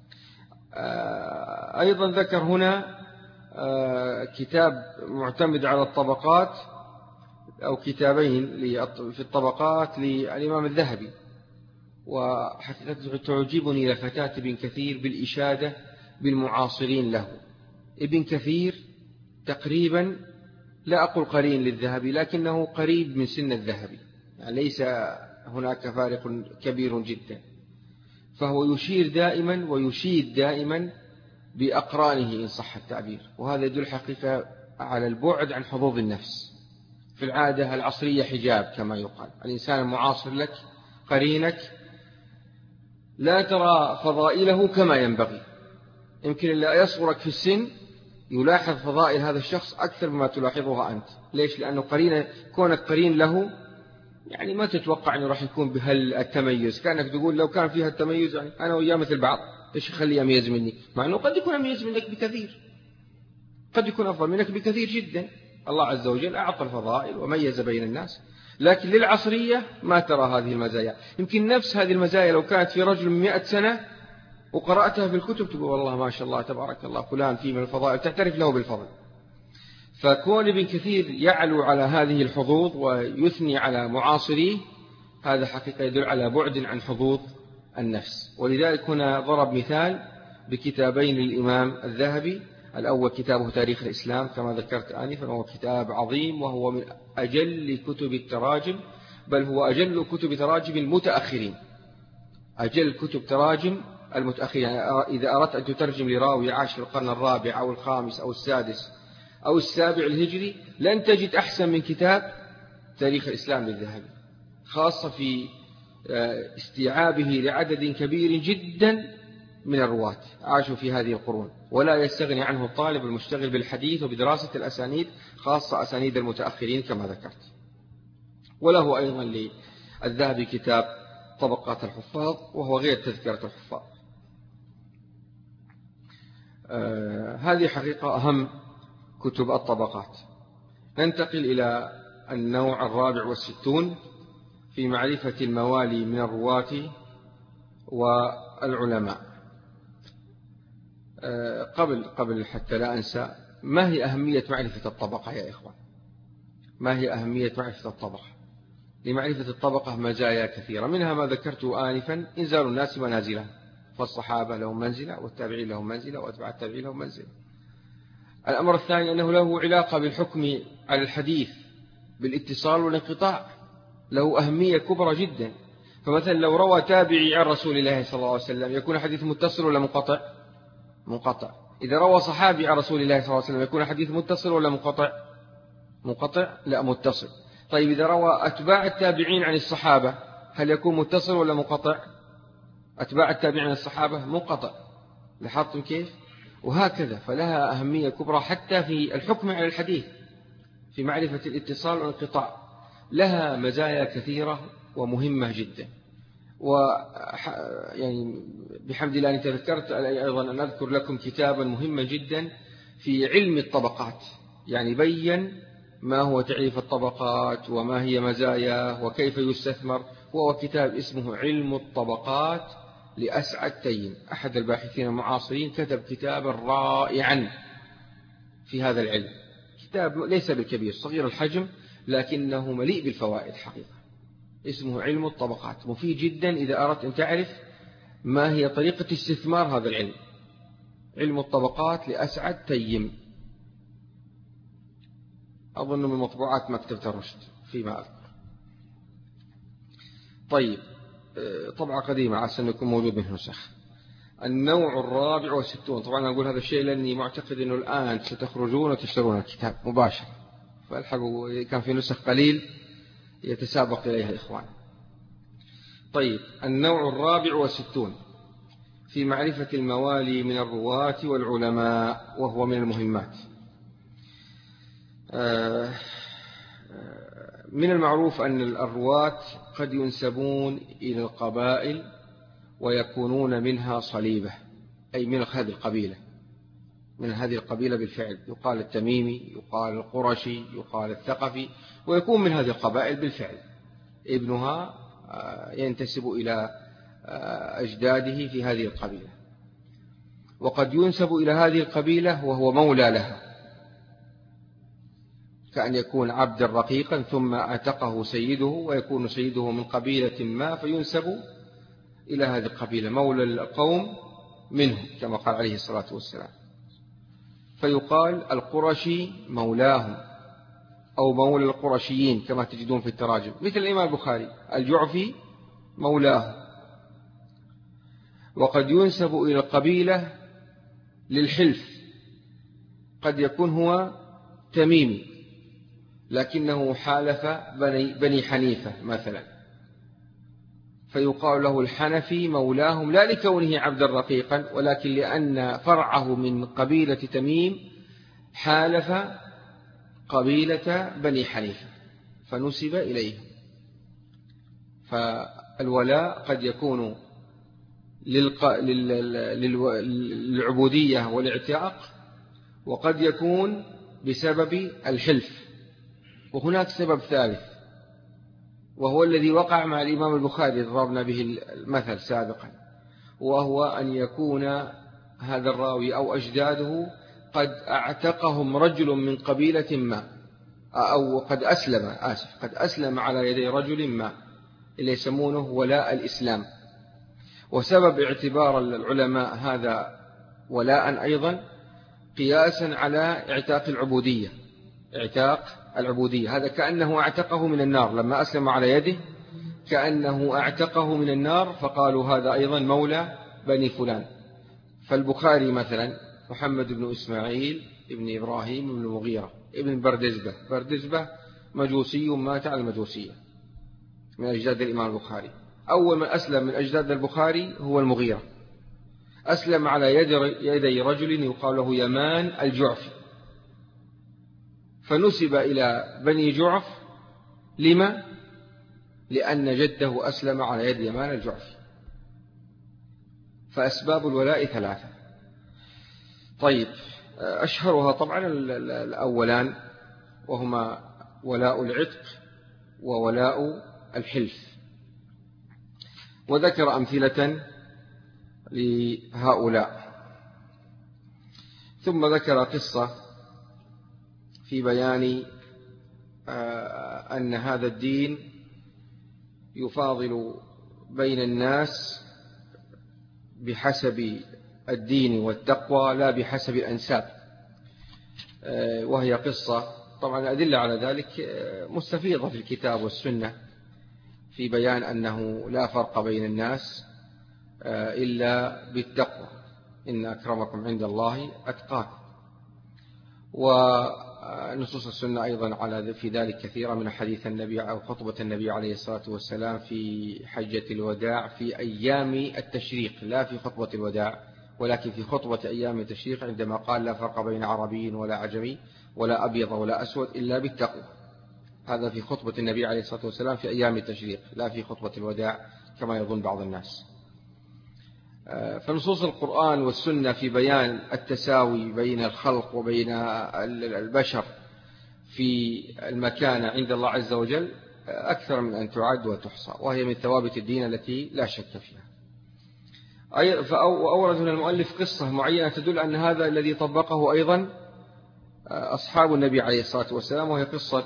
أيضا ذكر هنا كتاب معتمد على الطبقات أو كتابين في الطبقات للإمام الذهبي، وحقيقة تعجبني لفتات ابن كثير بالإشادة بالمعاصرين له. ابن كثير تقريبا لا أقول قرين للذهبي، لكنه قريب من سن الذهبي، يعني ليس هناك فارق كبير جدا. فهو يشير دائما ويشيد دائما بأقرانه إن صح التعبير، وهذا يدل حقيقة على البعد عن حظوظ النفس. في العادة العصرية حجاب كما يقال، الإنسان المعاصر لك قرينك لا ترى فضائله كما ينبغي، يمكن لا يصغرك في السن يلاحظ فضائل هذا الشخص أكثر مما تلاحظها أنت. ليش؟ لأنه قرين، كونك قرين له يعني ما تتوقع أنه راح يكون بهالتميز، كأنك تقول لو كان فيها التميز يعني أنا وياه مثل بعض، إيش يخليه أميز مني؟ مع أنه قد يكون أميز منك بكثير، قد يكون أفضل منك بكثير جدا. الله عز وجل أعطى الفضائل وميز بين الناس، لكن للعصرية ما ترى هذه المزايا. يمكن نفس هذه المزايا لو كانت في رجل من مئة سنة وقرأتها في الكتب تقول والله ما شاء الله تبارك الله فلان فيه من الفضائل، تعترف له بالفضل. فكون ابن كثير يعلو على هذه الحظوظ ويثني على معاصريه هذا حقيقة يدل على بعد عن حظوظ النفس. ولذلك هنا ضرب مثال بكتابين للإمام الذهبي. الأول كتابه تاريخ الإسلام كما ذكرت آنفا، وهو كتاب عظيم وهو من أجل كتب التراجم، بل هو أجل كتب تراجم المتأخرين، أجل كتب تراجم المتأخرين. يعني إذا أردت أن تترجم لراوي عاش في القرن الرابع أو الخامس أو السادس أو السابع الهجري لن تجد أحسن من كتاب تاريخ الإسلام للذهبي، خاصة في استيعابه لعدد كبير جدا من الرواة عاشوا في هذه القرون، ولا يستغني عنه الطالب المشتغل بالحديث وبدراسة الأسانيد، خاصة أسانيد المتأخرين كما ذكرت. وله أيضا للذهبي كتاب طبقات الحفاظ وهو غير تذكرة الحفاظ. آه هذه حقيقة أهم كتب الطبقات. ننتقل إلى النوع الرابع والستون في معرفة الموالي من الرواة والعلماء. قبل قبل حتى لا أنسى، ما هي أهمية معرفة الطبقة يا إخوان؟ ما هي أهمية معرفة الطبقة؟ لمعرفة الطبقة مزايا كثيرة، منها ما ذكرته آنفا إنزال الناس منازلهم، فالصحابة لهم منزلة والتابعين لهم منزلة وأتباع التابعين لهم منزلة. الأمر الثاني أنه له علاقة بالحكم على الحديث بالاتصال والانقطاع، له أهمية كبرى جدا. فمثلا لو روى تابعي عن رسول الله صلى الله عليه وسلم يكون حديث متصل ولا منقطع؟ منقطع. إذا روى صحابي عن رسول الله صلى الله عليه وسلم يكون حديث متصل ولا منقطع؟ منقطع؟ لا متصل. طيب إذا روى أتباع التابعين عن الصحابة هل يكون متصل ولا منقطع؟ أتباع التابعين عن الصحابة منقطع. لاحظتم كيف؟ وهكذا، فلها أهمية كبرى حتى في الحكم على الحديث، في معرفة الاتصال والانقطاع، لها مزايا كثيرة ومهمة جدا. و يعني بحمد الله أني تذكرت أيضا أن أذكر لكم كتابا مهما جدا في علم الطبقات، يعني بين ما هو تعريف الطبقات وما هي مزاياه وكيف يستثمر. وهو كتاب اسمه علم الطبقات لأسعد تيم، أحد الباحثين المعاصرين، كتب كتابا رائعا في هذا العلم. كتاب ليس بالكبير، صغير الحجم، لكنه مليء بالفوائد حقيقة. اسمه علم الطبقات، مفيد جدا إذا أردت أن تعرف ما هي طريقة استثمار هذا العلم. علم الطبقات لأسعد تيم، أظن من مطبوعات مكتبة الرشد فيما أذكر. طيب، طبعة قديمة عسى أن يكون موجود منه نسخ. النوع الرابع والستون، طبعا أقول هذا الشيء لأني معتقد أنه الآن ستخرجون وتشترون الكتاب مباشرة، فالحقوا كان في نسخ قليل يتسابق إليها الإخوان. طيب، النوع الرابع والستون في معرفة الموالي من الرواة والعلماء، وهو من المهمات. من المعروف أن الرواة قد ينسبون إلى القبائل ويكونون منها صليبة، أي من هذه القبيلة، من هذه القبيلة بالفعل، يقال التميمي، يقال القرشي، يقال الثقفي، ويكون من هذه القبائل بالفعل، ابنها ينتسب إلى أجداده في هذه القبيلة. وقد ينسب إلى هذه القبيلة وهو مولى لها، كأن يكون عبدا رقيقا ثم أعتقه سيده، ويكون سيده من قبيلة ما فينسب إلى هذه القبيلة، مولى القوم منهم كما قال عليه الصلاة والسلام. فيقال القرشي مولاهم، أو مولى القرشيين كما تجدون في التراجم، مثل الإمام البخاري الجعفي مولاه. وقد ينسب إلى القبيلة للحلف، قد يكون هو تميمي لكنه حالف بني, بني حنيفة مثلا، فيقال له الحنفي مولاهم، لا لكونه عبدا رقيقا، ولكن لأن فرعه من قبيلة تميم حالف قبيلة بني حنيفة فنسب إليه. فالولاء قد يكون للعبودية والاعتاق، وقد يكون بسبب الحلف. وهناك سبب ثالث وهو الذي وقع مع الإمام البخاري ضربنا به المثل سابقا، وهو أن يكون هذا الراوي أو أجداده قد اعتقهم رجل من قبيلة ما، أو قد أسلم آسف قد أسلم على يدي رجل ما، اللي يسمونه ولاء الإسلام. وسبب اعتبار العلماء هذا ولاء أيضا قياسا على اعتاق العبودية، اعتاق العبودية هذا كأنه اعتقه من النار، لما أسلم على يده كأنه اعتقه من النار، فقالوا هذا أيضا مولى بني فلان. فالبخاري مثلا محمد بن إسماعيل ابن إبراهيم بن المغيرة ابن بردزبة، بردزبة مجوسي مات على المجوسية من أجداد الإمام البخاري. أول من أسلم من أجداد البخاري هو المغيرة، أسلم على يدي رجل يقال له يمان الجعفي، فنسب إلى بني جعف. لما؟ لأن جده أسلم على يد يمان الجعفي. فأسباب الولاء ثلاثة. طيب، أشهرها طبعا الأولان، وهما ولاء العتق وولاء الحلف، وذكر أمثلة لهؤلاء. ثم ذكر قصة في بيان أن هذا الدين يفاضل بين الناس بحسب الدين والتقوى لا بحسب الأنساب، وهي قصة طبعا الأدلة على ذلك مستفيضة في الكتاب والسنة في بيان أنه لا فرق بين الناس إلا بالتقوى، إن أكرمكم عند الله أتقاكم. ونصوص السنة أيضا على في ذلك كثيرة من حديث النبي أو خطبة النبي عليه الصلاة والسلام في حجة الوداع في أيام التشريق، لا في خطبة الوداع ولكن في خطبة أيام التشريق، عندما قال لا فرق بين عربي ولا عجمي ولا أبيض ولا أسود إلا بالتقوى. هذا في خطبة النبي عليه الصلاة والسلام في أيام التشريق، لا في خطبة الوداع كما يظن بعض الناس. فنصوص القرآن والسنة في بيان التساوي بين الخلق وبين البشر في المكانة عند الله عز وجل أكثر من أن تعد وتحصى، وهي من ثوابت الدين التي لا شك فيها. فأورد هنا المؤلف قصة معينة تدل أن هذا الذي طبقه أيضا أصحاب النبي عليه الصلاة والسلام، وهي قصة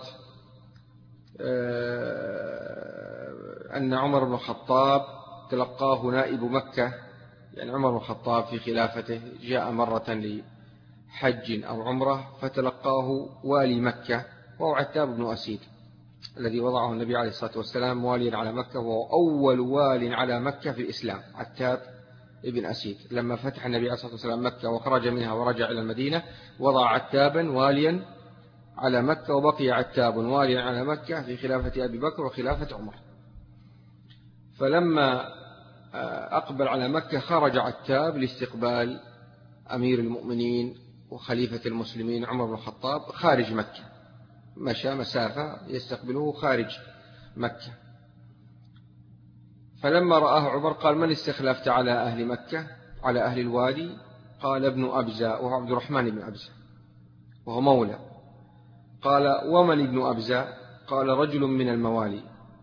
أن عمر بن الخطاب تلقاه نائب مكة، يعني عمر بن الخطاب في خلافته جاء مرة لحج أو عمرة فتلقاه والي مكة، وهو عتاب بن أسيد الذي وضعه النبي عليه الصلاة والسلام واليا على مكة، وهو أول وال على مكة في الإسلام. عتاب ابن أسيد لما فتح النبي عليه الصلاة والسلام مكة وخرج منها ورجع إلى المدينة وضع عتابا واليا على مكة، وبقي عتاب واليا على مكة في خلافة أبي بكر وخلافة عمر. فلما أقبل على مكة خرج عتاب لاستقبال أمير المؤمنين وخليفة المسلمين عمر بن الخطاب خارج مكة، مشى مسافة يستقبله خارج مكة. فلما رآه عمر قال: من استخلفت على أهل مكة على أهل الوادي؟ قال: ابن أبزة، وهو عبد الرحمن بن أبزة وهو مولى. قال: ومن ابن أبزة؟ قال: رجل من الموالي.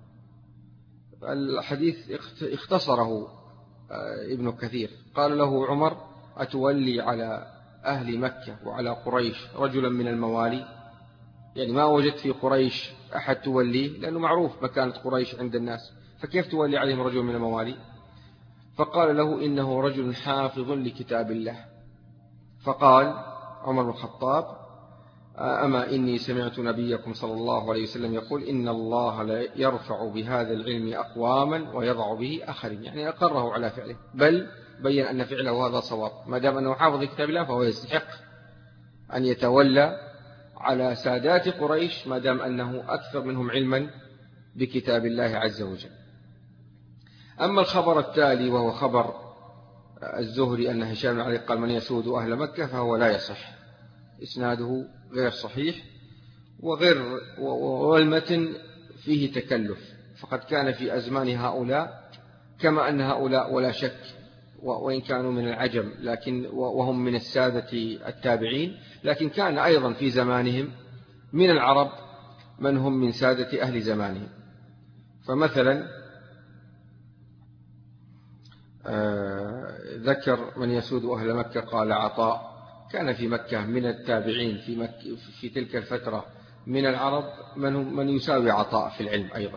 الحديث اختصره ابن كثير. قال له عمر: أتولي على أهل مكة وعلى قريش رجلا من الموالي؟ يعني ما وجدت في قريش أحد توليه، لأنه معروف مكانة قريش عند الناس، فكيف تولي عليهم رجل من الموالي؟ فقال له: إنه رجل حافظ لكتاب الله. فقال عمر بن الخطاب: أما إني سمعت نبيكم صلى الله عليه وسلم يقول: إن الله لا يرفع بهذا العلم أقواما ويضع به آخرين. يعني أقره على فعله، بل بين أن فعله هذا صواب، ما دام أنه حافظ لكتاب الله فهو يستحق أن يتولى على سادات قريش ما دام أنه أكثر منهم علما بكتاب الله عز وجل. أما الخبر التالي وهو خبر الزهري أن هشام بن علي قال: من يسود أهل مكة، فهو لا يصح، إسناده غير صحيح وغير والمتن فيه تكلف، فقد كان في أزمان هؤلاء كما أن هؤلاء ولا شك وإن كانوا من العجم لكن وهم من السادة التابعين، لكن كان أيضا في زمانهم من العرب من هم من سادة أهل زمانهم. فمثلا ذكر من يسود أهل مكة قال عطاء كان في مكة من التابعين في, مكة في تلك الفترة من العرب من, من يساوي عطاء في العلم أيضا.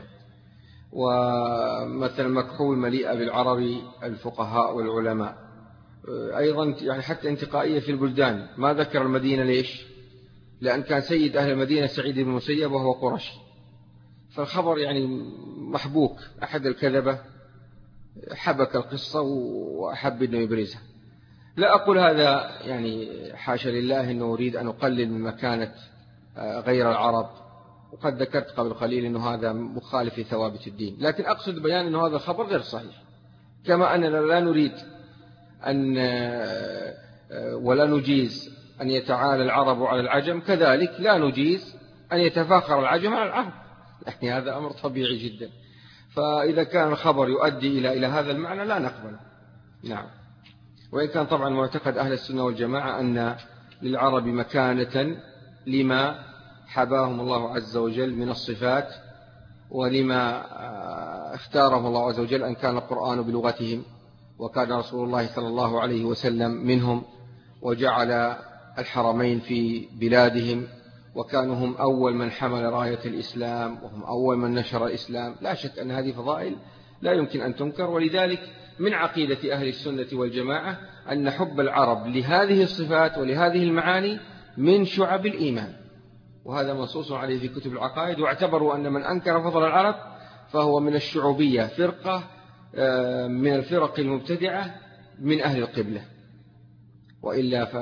ومثلا مكحول مليئة بالعرب الفقهاء والعلماء أيضا، يعني حتى انتقائية في البلدان. ما ذكر المدينة ليش؟ لأن كان سيد أهل المدينة سعيد بن المسيب وهو قرشي، فالخبر يعني محبوك، أحد الكذبة حبك القصة وأحب أنه يبرزها. لا أقول هذا يعني حاشا لله أنه أريد أن أقلل من مكانة غير العرب، وقد ذكرت قبل قليل أنه هذا مخالف لثوابت الدين، لكن أقصد بيان أنه هذا الخبر غير صحيح. كما أننا لا نريد أن ولا نجيز أن يتعالى العرب على العجم، كذلك لا نجيز أن يتفاخر العجم على العرب، يعني هذا أمر طبيعي جدا. فإذا كان الخبر يؤدي إلى إلى هذا المعنى لا نقبله. نعم. وإن كان طبعا معتقد أهل السنة والجماعة أن للعرب مكانة لما حباهم الله عز وجل من الصفات، ولما اختارهم الله عز وجل أن كان القرآن بلغتهم، وكان رسول الله صلى الله عليه وسلم منهم، وجعل الحرمين في بلادهم، وكانوا هم أول من حمل راية الإسلام، وهم أول من نشر الإسلام. لا شك أن هذه فضائل لا يمكن أن تنكر. ولذلك من عقيدة أهل السنة والجماعة أن حب العرب لهذه الصفات ولهذه المعاني من شعب الإيمان، وهذا منصوص عليه في كتب العقائد. واعتبروا أن من أنكر فضل العرب فهو من الشعوبية، فرقة من الفرق المبتدعة من أهل القبلة. وإلا ف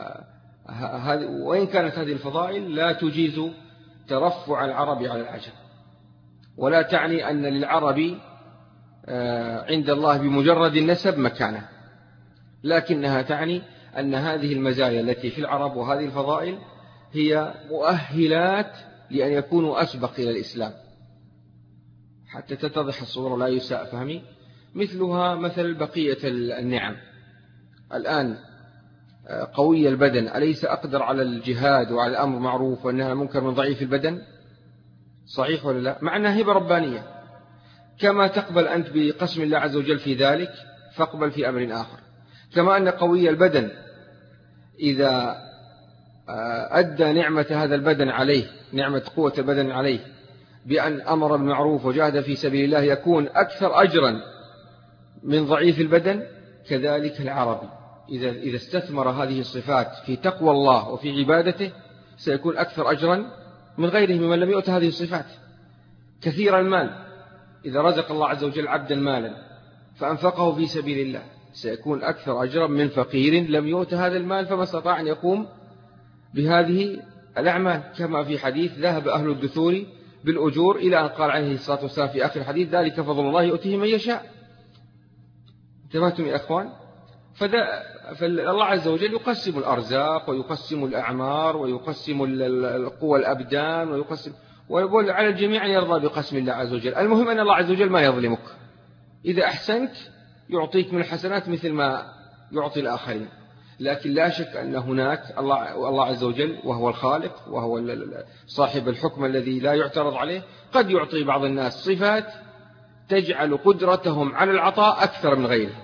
وإن كانت هذه الفضائل لا تجيز ترفع العرب على العجم، ولا تعني أن للعرب عند الله بمجرد النسب مكانة، لكنها تعني أن هذه المزايا التي في العرب وهذه الفضائل هي مؤهلات لأن يكونوا أسبق إلى الإسلام، حتى تتضح الصورة لا يساء فهمي. مثلها مثل بقية النعم. الآن قوي البدن أليس أقدر على الجهاد وعلى الأمر معروف وأنها منكر من ضعيف البدن؟ صحيح ولا لا؟ مع أنها هبة ربانية. كما تقبل أنت بقسم الله عز وجل في ذلك فاقبل في أمر آخر. كما أن قوي البدن إذا أدى نعمة هذا البدن عليه، نعمة قوة البدن عليه، بأن أمر بالمعروف وجاهد في سبيل الله، يكون أكثر أجرا من ضعيف البدن. كذلك العربي إذا إذا استثمر هذه الصفات في تقوى الله وفي عبادته سيكون أكثر أجرا من غيره ممن لم يؤت هذه الصفات. كثير المال، إذا رزق الله عز وجل عبدا مالا فأنفقه في سبيل الله سيكون أكثر أجرا من فقير لم يؤت هذا المال فما استطاع أن يقوم بهذه الأعمال. كما في حديث ذهب أهل الدثور بالأجور إلى أن قال عليه الصلاة والسلام في آخر الحديث ذلك فضل الله يؤتيه من يشاء. انتبهتم يا أخوان؟ فالله عز وجل يقسم الأرزاق ويقسم الأعمار ويقسم القوى الأبدان ويقسم، ويقول على الجميع أن يرضى بقسم الله عز وجل. المهم أن الله عز وجل ما يظلمك، إذا أحسنت يعطيك من الحسنات مثل ما يعطي الآخرين. لكن لا شك أن هناك الله, الله عز وجل وهو الخالق وهو صاحب الحكم الذي لا يعترض عليه، قد يعطي بعض الناس صفات تجعل قدرتهم على العطاء أكثر من غيره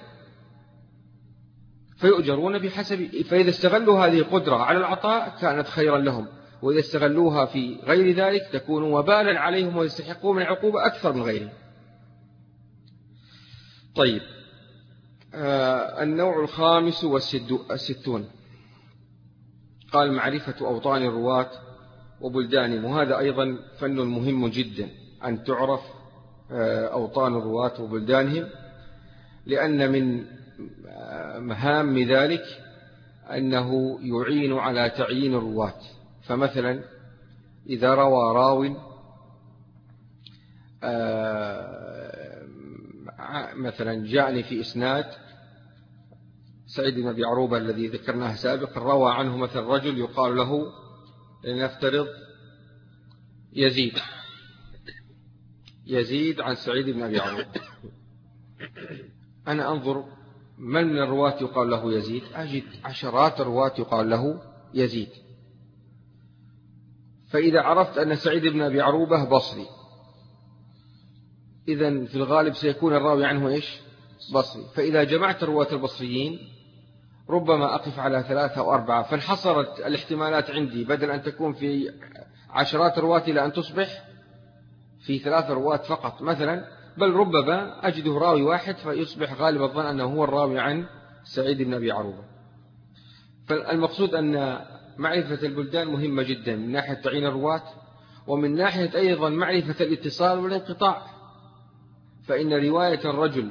فيؤجرون بحسب. فإذا استغلوا هذه القدرة على العطاء كانت خيرا لهم، وإذا استغلوها في غير ذلك تكون وبالا عليهم ويستحقون من العقوبة أكثر من غيرهم. طيب، آه النوع الخامس والستون قال معرفة أوطان الرواة وبلدانهم. وهذا أيضا فن مهم جدا أن تعرف آه أوطان الرواة وبلدانهم، لأن من مهام ذلك أنه يعين على تعيين الرواة. فمثلا إذا روى راو مثلا جاءني في إسناد سعيد بن أبي عروبة الذي ذكرناه سابقا، روى عنه مثلا رجل يقال له لنفترض يزيد يزيد عن سعيد بن أبي عروبة. أنا أنظر من من الرواة يقال له يزيد، أجد عشرات الرواة يقال له يزيد. فإذا عرفت أن سعيد بن أبي عروبة بصري إذن في الغالب سيكون الراوي عنه إيش؟ بصري. فإذا جمعت الرواة البصريين ربما أقف على ثلاثة أو أربعة، فانحصرت الاحتمالات عندي بدل أن تكون في عشرات رواة إلى أن تصبح في ثلاثة رواة فقط مثلا، بل ربما أجده راوي واحد فيصبح غالب الظن أنه هو الراوي عن سعيد بن أبي عروبة. فالمقصود أن معرفة البلدان مهمة جدا من ناحية تعيين الرواة، ومن ناحية أيضا معرفة الاتصال والانقطاع. فإن رواية الرجل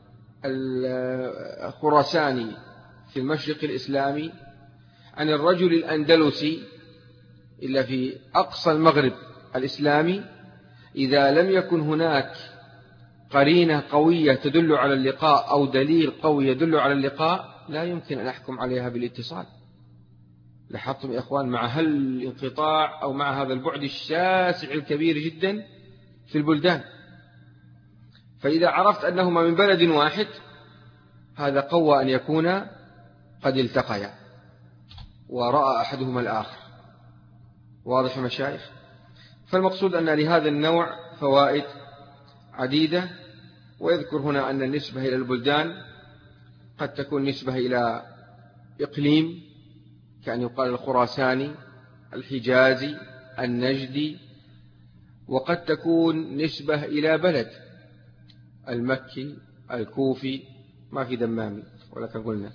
الخراساني في المشرق الإسلامي عن الرجل الأندلسي إلا في أقصى المغرب الإسلامي، إذا لم يكن هناك قرينة قوية تدل على اللقاء أو دليل قوي يدل على اللقاء، لا يمكن أن أحكم عليها بالاتصال. لاحظتم يا إخوان مع هالانقطاع أو مع هذا البعد الشاسع الكبير جدا في البلدان. فإذا عرفت أنهما من بلد واحد هذا قوى أن يكون قد التقيا ورأى أحدهما الآخر. واضح مشايخ؟ فالمقصود أن لهذا النوع فوائد عديدة. ويذكر هنا أن النسبة إلى البلدان قد تكون نسبة إلى إقليم، كأن يقال الخراساني، الحجازي، النجدي، وقد تكون نسبة إلى بلد، المكي، الكوفي، ما في دمامي ولكن قلنا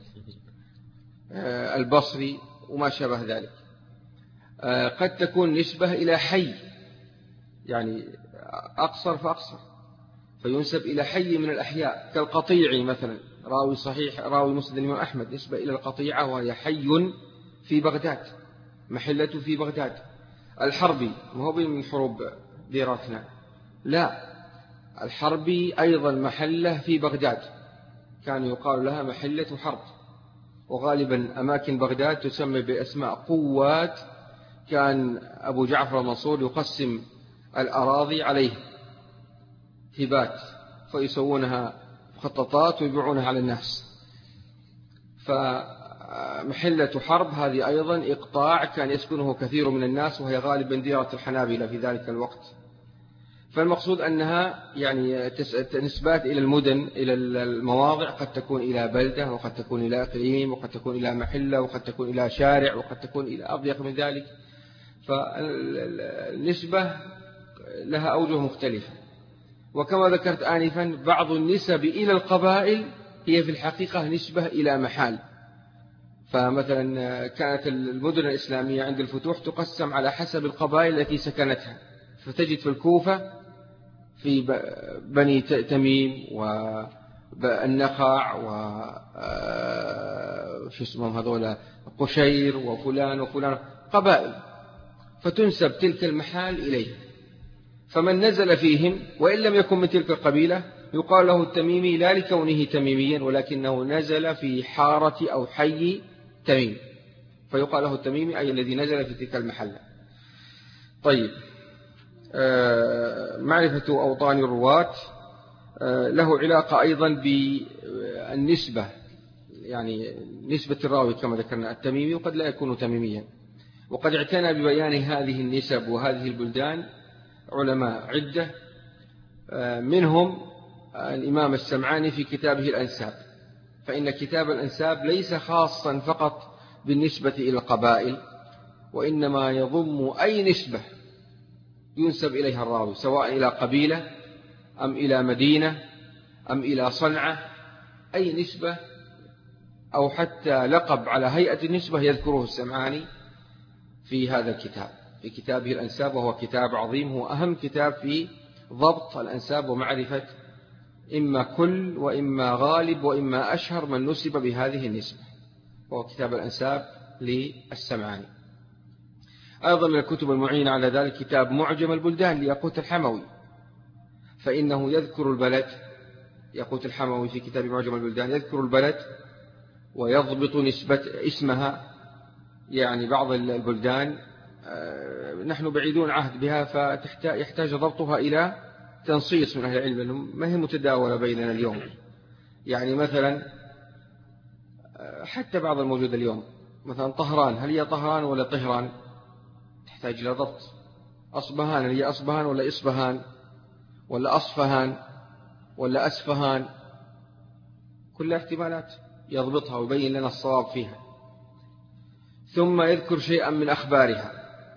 البصري وما شابه ذلك. قد تكون نسبة إلى حي، يعني أقصر فأقصر فينسب إلى حي من الأحياء كالقطيعي مثلا، راوي صحيح راوي مسند الإمام أحمد نسبة إلى القطيعة وهي حي في بغداد، محلته في بغداد. الحربي ما هو من حروب ديراتنا، لا، الحربي أيضا محله في بغداد، كان يقال لها محلة حرب. وغالبا أماكن بغداد تسمى بأسماء قوات، كان أبو جعفر المنصور يقسم الأراضي عليه هبات فيسوونها مخططات ويبيعونها على الناس. فمحلة حرب هذه أيضا إقطاع كان يسكنه كثير من الناس، وهي غالبا ديرة الحنابلة في ذلك الوقت. فالمقصود أنها يعني نسبات إلى المدن، إلى المواضع، قد تكون إلى بلدة، وقد تكون إلى إقليم، وقد تكون إلى محلة، وقد تكون إلى شارع، وقد تكون إلى أضيق من ذلك. فالنسبة لها أوجه مختلفة. وكما ذكرت آنفا بعض النسب إلى القبائل هي في الحقيقة نسبة إلى محال. فمثلا كانت المدن الإسلامية عند الفتوح تقسم على حسب القبائل التي سكنتها، فتجد في الكوفة في بني تميم والنخع وشو اسمهم هذول قشير وفلان وفلان، قبائل، فتنسب تلك المحال إليه. فمن نزل فيهم وإن لم يكن من تلك القبيلة يقال له التميمي، لا لكونه تميميا ولكنه نزل في حارة أو حي تميم، فيقال له التميمي أي الذي نزل في تلك المحلة. طيب، معرفة أوطان الرواة له علاقة أيضا بالنسبة، يعني نسبة الراوي كما ذكرنا التميمي وقد لا يكون تميميا. وقد اعتنى ببيان هذه النسب وهذه البلدان علماء عدة، منهم الإمام السمعاني في كتابه الأنساب. فإن كتاب الأنساب ليس خاصا فقط بالنسبة إلى القبائل، وإنما يضم أي نسبة ينسب إليها الراوي، سواء إلى قبيلة أم إلى مدينة أم إلى صنعة، أي نسبة أو حتى لقب على هيئة النسبة يذكره السمعاني في هذا الكتاب، في كتابه الأنساب، وهو كتاب عظيم، هو أهم كتاب في ضبط الأنساب ومعرفة إما كل وإما غالب وإما أشهر من نسب بهذه النسبة، وهو كتاب الأنساب للسمعاني. أيضا من الكتب المعينة على ذلك كتاب معجم البلدان لياقوت الحموي، فإنه يذكر البلد، ياقوت الحموي في كتاب معجم البلدان يذكر البلد ويضبط نسبة اسمها. يعني بعض البلدان نحن بعيدون عهد بها فيحتاج ضبطها إلى تنصيص من أهل العلم، ما هي متداولة بيننا اليوم. يعني مثلا حتى بعض الموجود اليوم، مثلا طهران، هل هي طهران ولا طهران؟ تحتاج إلى ضبط. أصبهان، هل هي أصبهان ولا إصبهان ولا أصفهان؟ ولا أسفهان، كلها احتمالات يضبطها ويبين لنا الصواب فيها. ثم يذكر شيئا من أخبارها،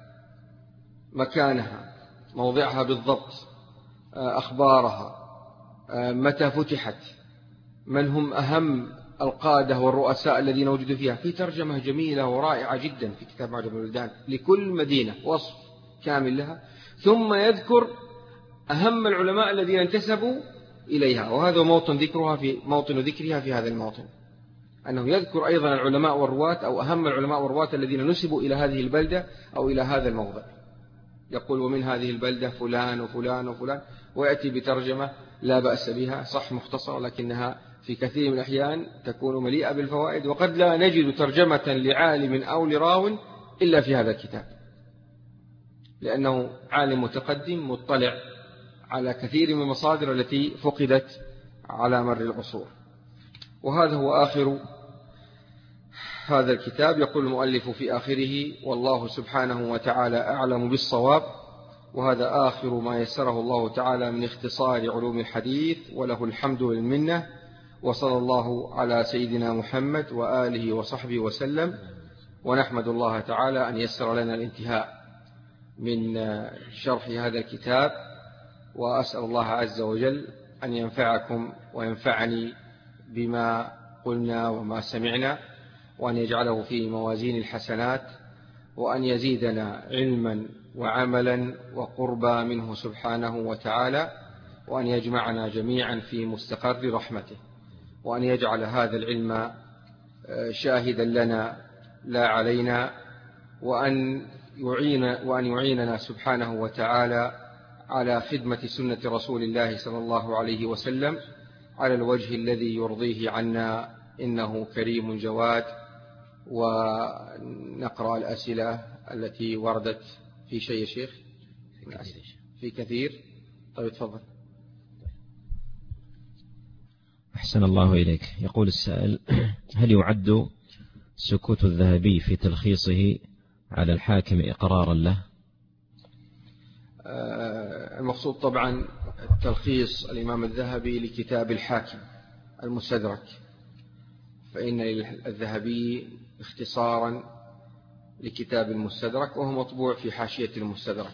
مكانها، موضعها بالضبط، أخبارها، متى فتحت، من هم أهم القادة والرؤساء الذين وجدوا فيها. في ترجمة جميلة ورائعة جدا في كتاب معجم البلدان لكل مدينة، وصف كامل لها. ثم يذكر أهم العلماء الذين انتسبوا إليها، وهذا موطن ذكرها في موطن ذكرها في هذا الموطن، أنه يذكر أيضا العلماء والرواة أو أهم العلماء والرواة الذين نسبوا إلى هذه البلدة أو إلى هذا الموضع. يقول ومن هذه البلدة فلان وفلان وفلان، ويأتي بترجمة لا بأس بها، صح مختصرة، لكنها في كثير من الأحيان تكون مليئة بالفوائد، وقد لا نجد ترجمة لعالم أو لراو إلا في هذا الكتاب، لأنه عالم متقدم مطلع على كثير من المصادر التي فقدت على مر العصور. وهذا هو آخر هذا الكتاب. يقول المؤلف في آخره: والله سبحانه وتعالى أعلم بالصواب. وهذا آخر ما يسره الله تعالى من اختصار علوم الحديث، وله الحمد والمنة، وصلى الله على سيدنا محمد وآله وصحبه وسلم. ونحمد الله تعالى أن يسر لنا الانتهاء من شرح هذا الكتاب، وأسأل الله عز وجل أن ينفعكم وينفعني بما قلنا وما سمعنا، وأن يجعله في موازين الحسنات، وأن يزيدنا علما وعملا وقربا منه سبحانه وتعالى، وأن يجمعنا جميعا في مستقر رحمته، وأن يجعل هذا العلم شاهدا لنا لا علينا، وأن يعين وأن يعيننا سبحانه وتعالى على خدمة سنة رسول الله صلى الله عليه وسلم على الوجه الذي يرضيه عنا، إنه كريم جواد. ونقرأ الأسئلة التي وردت في شيء يا شيخ، في كثير. طيب تفضل. أحسن الله إليك. يقول السائل: هل يعد سكوت الذهبي في تلخيصه على الحاكم إقرارا له؟ المقصود طبعا تلخيص الإمام الذهبي لكتاب الحاكم المستدرك، فإن الذهبي اختصارا لكتاب المستدرك، وهو مطبوع في حاشية المستدرك.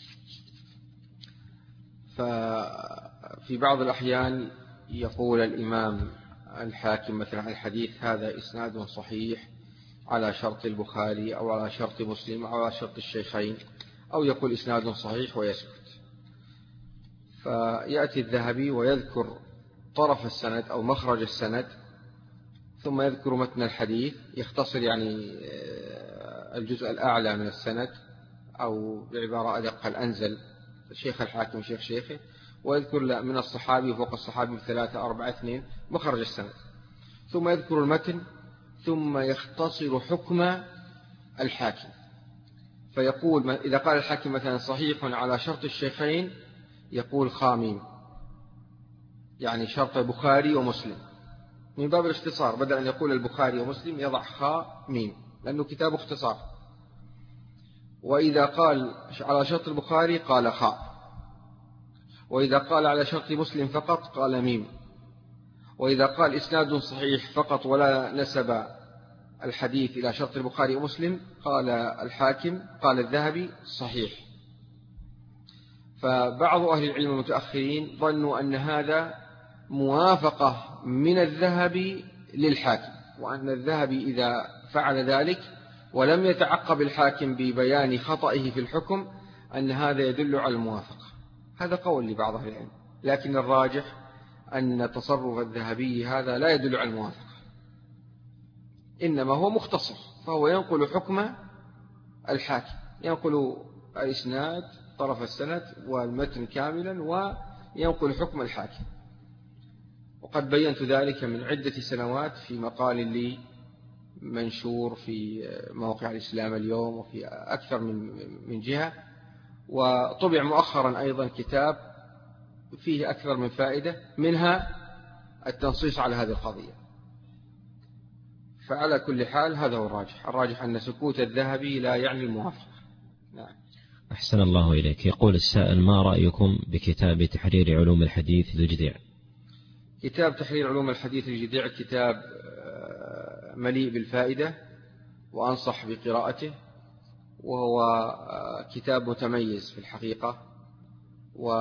ففي بعض الأحيان يقول الإمام الحاكم مثلا الحديث هذا إسناد صحيح على شرط البخاري أو على شرط مسلم أو على شرط الشيخين، أو يقول إسناد صحيح ويسكت. فيأتي الذهبي ويذكر طرف السند أو مخرج السند، ثم يذكر متن الحديث، يختصر يعني الجزء الأعلى من السند، أو بعبارة أدق الأنزل شيخ الحاكم شيخ شيخه، ويذكر من الصحابي وفوق الصحابي ثلاثة أربعة اثنين مخرج السند، ثم يذكر المتن، ثم يختصر حكم الحاكم. فيقول إذا قال الحاكم مثلا صحيح على شرط الشيخين، يقول خاميم، يعني شرط البخاري ومسلم، من باب الاختصار، بدل أن يقول البخاري ومسلم يضع خاء ميم، لأنه كتاب اختصار. وإذا قال على شرط البخاري قال خاء، وإذا قال على شرط مسلم فقط قال ميم، وإذا قال إسناد صحيح فقط ولا نسب الحديث إلى شرط البخاري ومسلم قال الحاكم قال الذهبي صحيح. فبعض أهل العلم المتأخرين ظنوا أن هذا موافقة من الذهبي للحاكم، وأن الذهبي إذا فعل ذلك ولم يتعقب الحاكم ببيان خطئه في الحكم أن هذا يدل على الموافقة. هذا قول لبعض أهل العلم، لكن الراجح أن تصرف الذهبي هذا لا يدل على الموافقة، إنما هو مختصر، فهو ينقل حكم الحاكم، ينقل الإسناد طرف السند والمتن كاملا، وينقل حكم الحاكم. وقد بينت ذلك من عدة سنوات في مقال لي منشور في موقع الإسلام اليوم وفي أكثر من من جهة، وطبع مؤخرا أيضا كتاب فيه أكثر من فائدة، منها التنصيص على هذه القضية. فعلى كل حال هذا هو الراجح، الراجح أن سكوت الذهبي لا يعني الموافقة. نعم. أحسن الله إليك. يقول السائل: ما رأيكم بكتاب تحرير علوم الحديث للجذيع؟ كتاب تحرير علوم الحديث الجديع كتاب مليء بالفائدة وأنصح بقراءته، وهو كتاب متميز في الحقيقة. و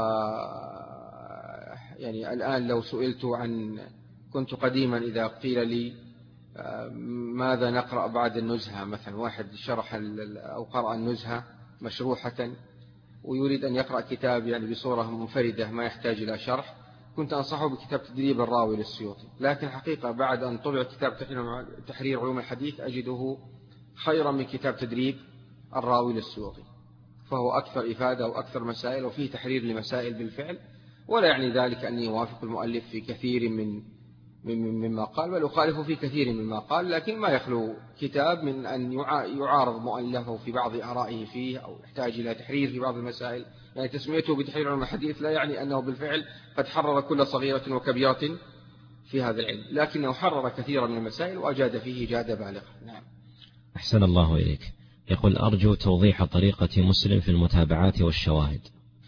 يعني الآن لو سئلت عن كنت قديما إذا قيل لي ماذا نقرأ بعد النزهة، مثلا واحد شرح أو قرأ النزهة مشروحة ويريد أن يقرأ كتاب يعني بصورة منفردة ما يحتاج إلى شرح، كنت أنصحه بكتاب تدريب الراوي للسيوطي. لكن حقيقة بعد أن طبع كتاب تحرير علوم الحديث أجده خيرا من كتاب تدريب الراوي للسيوطي، فهو أكثر إفادة وأكثر مسائل وفيه تحرير لمسائل بالفعل. ولا يعني ذلك أني أوافق المؤلف في كثير من مما قال، بل أخالف في كثير مما قال، لكن ما يخلو كتاب من أن يعارض مؤلفه في بعض آرائه فيه أو يحتاج إلى تحرير في بعض المسائل. يعني تسميته بتحرير علم الحديث لا يعني أنه بالفعل قد حرر كل صغيرة وكبيرة في هذا العلم، لكنه حرر كثيرا من المسائل وأجاد فيه إجادة بالغة. نعم. أحسن الله إليك. يقول أرجو توضيح طريقة مسلم في المتابعات والشواهد.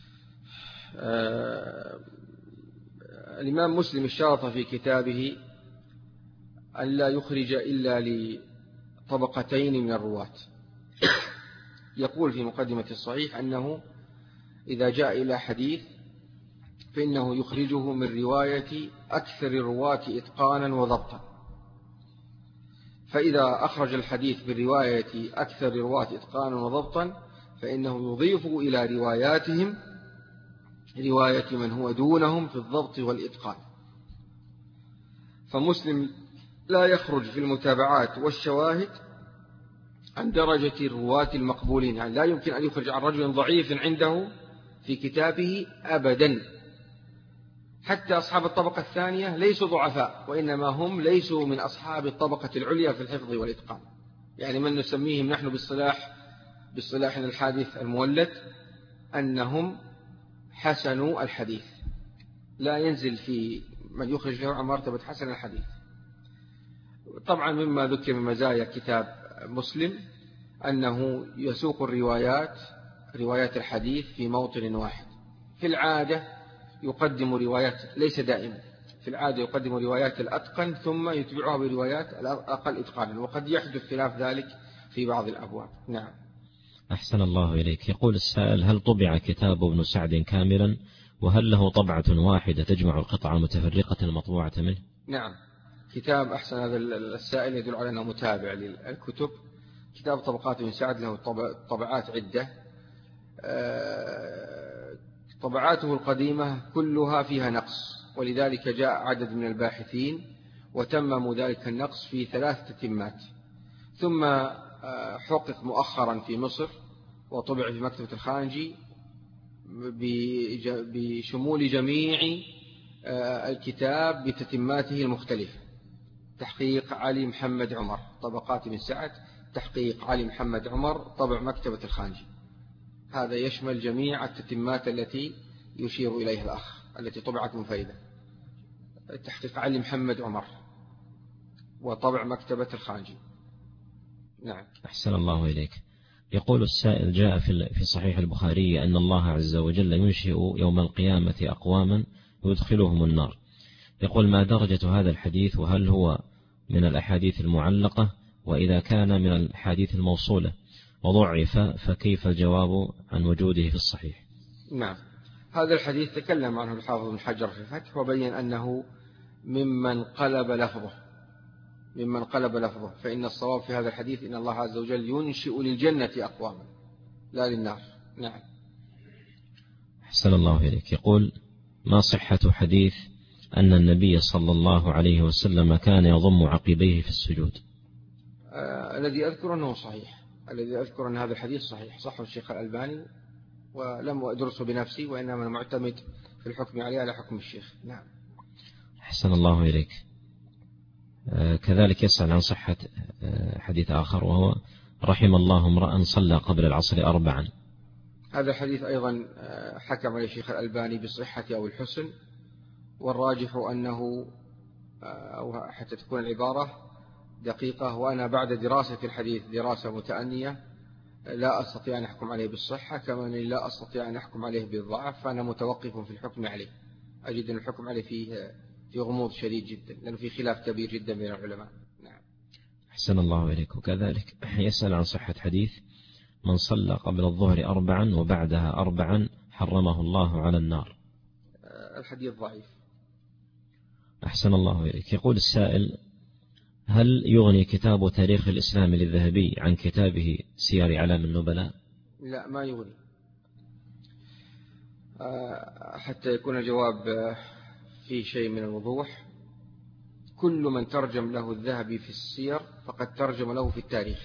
آه الإمام مسلم اشترط في كتابه أن لا يخرج إلا لطبقتين من الرواة. يقول في مقدمة الصحيح أنه إذا جاء إلى حديث فإنه يخرجه من رواية أكثر الرواة إتقانا وضبطا، فإذا أخرج الحديث برواية أكثر الرواة إتقانا وضبطا فإنه يضيف إلى رواياتهم رواية من هو دونهم في الضبط والإتقان. فمسلم لا يخرج في المتابعات والشواهد عن درجة الرواة المقبولين، يعني لا يمكن أن يخرج عن رجل ضعيف عنده في كتابه أبدا. حتى أصحاب الطبقة الثانية ليسوا ضعفاء، وإنما هم ليسوا من أصحاب الطبقة العليا في الحفظ والإتقان، يعني من نسميهم نحن بالصلاح بالصلاح الحادث المولد أنهم حسنوا الحديث، لا ينزل في من يخرج له عن مرتبة حسن الحديث. طبعا مما ذكر من مزايا كتاب مسلم أنه يسوق الروايات روايات الحديث في موطن واحد. في العادة يقدم روايات، ليس دائما، في العادة يقدم روايات الأتقن ثم يتبعها بروايات الأقل إتقانا، وقد يحدث خلاف ذلك في بعض الأبواب. نعم. أحسن الله إليك. يقول السائل: هل طبع كتاب ابن سعد كاملا، وهل له طبعة واحدة تجمع القطع المتفرقة المطبوعة منه؟ نعم. كتاب أحسن هذا السائل يدل على أنه متابع للكتب. كتاب طبقات ابن سعد له طبعات عدة، طبعاته القديمة كلها فيها نقص، ولذلك جاء عدد من الباحثين وتمموا ذلك النقص في ثلاث تتمات، ثم حقق مؤخرا في مصر وطبع في مكتبة الخانجي بشمول جميع الكتاب بتتماته المختلفة. تحقيق علي محمد عمر، طبقات ابن سعد، تحقيق علي محمد عمر، طبع مكتبة الخانجي. هذا يشمل جميع التتمات التي يشير إليها الأخ التي طبعت منفردة. تحقيق علي محمد عمر وطبع مكتبة الخانجي. نعم. أحسن الله إليك. يقول السائل: جاء في صحيح البخاري أن الله عز وجل ينشئ يوم القيامة أقواما يدخلهم النار. يقول: ما درجة هذا الحديث، وهل هو من الأحاديث المعلقة، وإذا كان من الأحاديث الموصولة وضعف فكيف الجواب عن وجوده في الصحيح؟ نعم. هذا الحديث تكلم عنه الحافظ بن حجر في الفتح وبين أنه ممن قلب لفظه ممن قلب لفظه فإن الصواب في هذا الحديث إن الله عز وجل ينشئ للجنة أقواما لا للنار. نعم. أحسن الله إليك. يقول: ما صحة حديث أن النبي صلى الله عليه وسلم كان يضم عقبيه في السجود؟ آه الذي أذكر أنه صحيح الذي أذكر أن هذا الحديث صحيح، صحه الشيخ الألباني، ولم أدرسه بنفسي، وإنما معتمد في الحكم عليه على حكم الشيخ. نعم. أحسن الله إليك. آه كذلك يسأل عن صحة آه حديث آخر، وهو: رحم الله امرأ صلى قبل العصر أربعا. هذا الحديث أيضا حكم عليه الشيخ الألباني بالصحة أو الحسن، والراجح أنه، أو حتى تكون العبارة دقيقة، وأنا بعد دراسة الحديث دراسة متأنية لا أستطيع أن أحكم عليه بالصحة، كما أني لا أستطيع أن أحكم عليه بالضعف، فأنا متوقف في الحكم عليه. أجد أن الحكم عليه فيه في غموض شديد جدا، لأنه في خلاف كبير جدا بين العلماء. نعم. أحسن الله إليك. وكذلك يسأل عن صحة حديث من صلى قبل الظهر أربعا وبعدها أربعا حرمه الله على النار. الحديث ضعيف. أحسن الله إليك. يقول السائل: هل يغني كتاب تاريخ الإسلام للذهبي عن كتابه سير أعلام النبلاء؟ لا، ما يغني. حتى يكون الجواب فيه شيء من الوضوح، كل من ترجم له الذهبي في السير فقد ترجم له في التاريخ،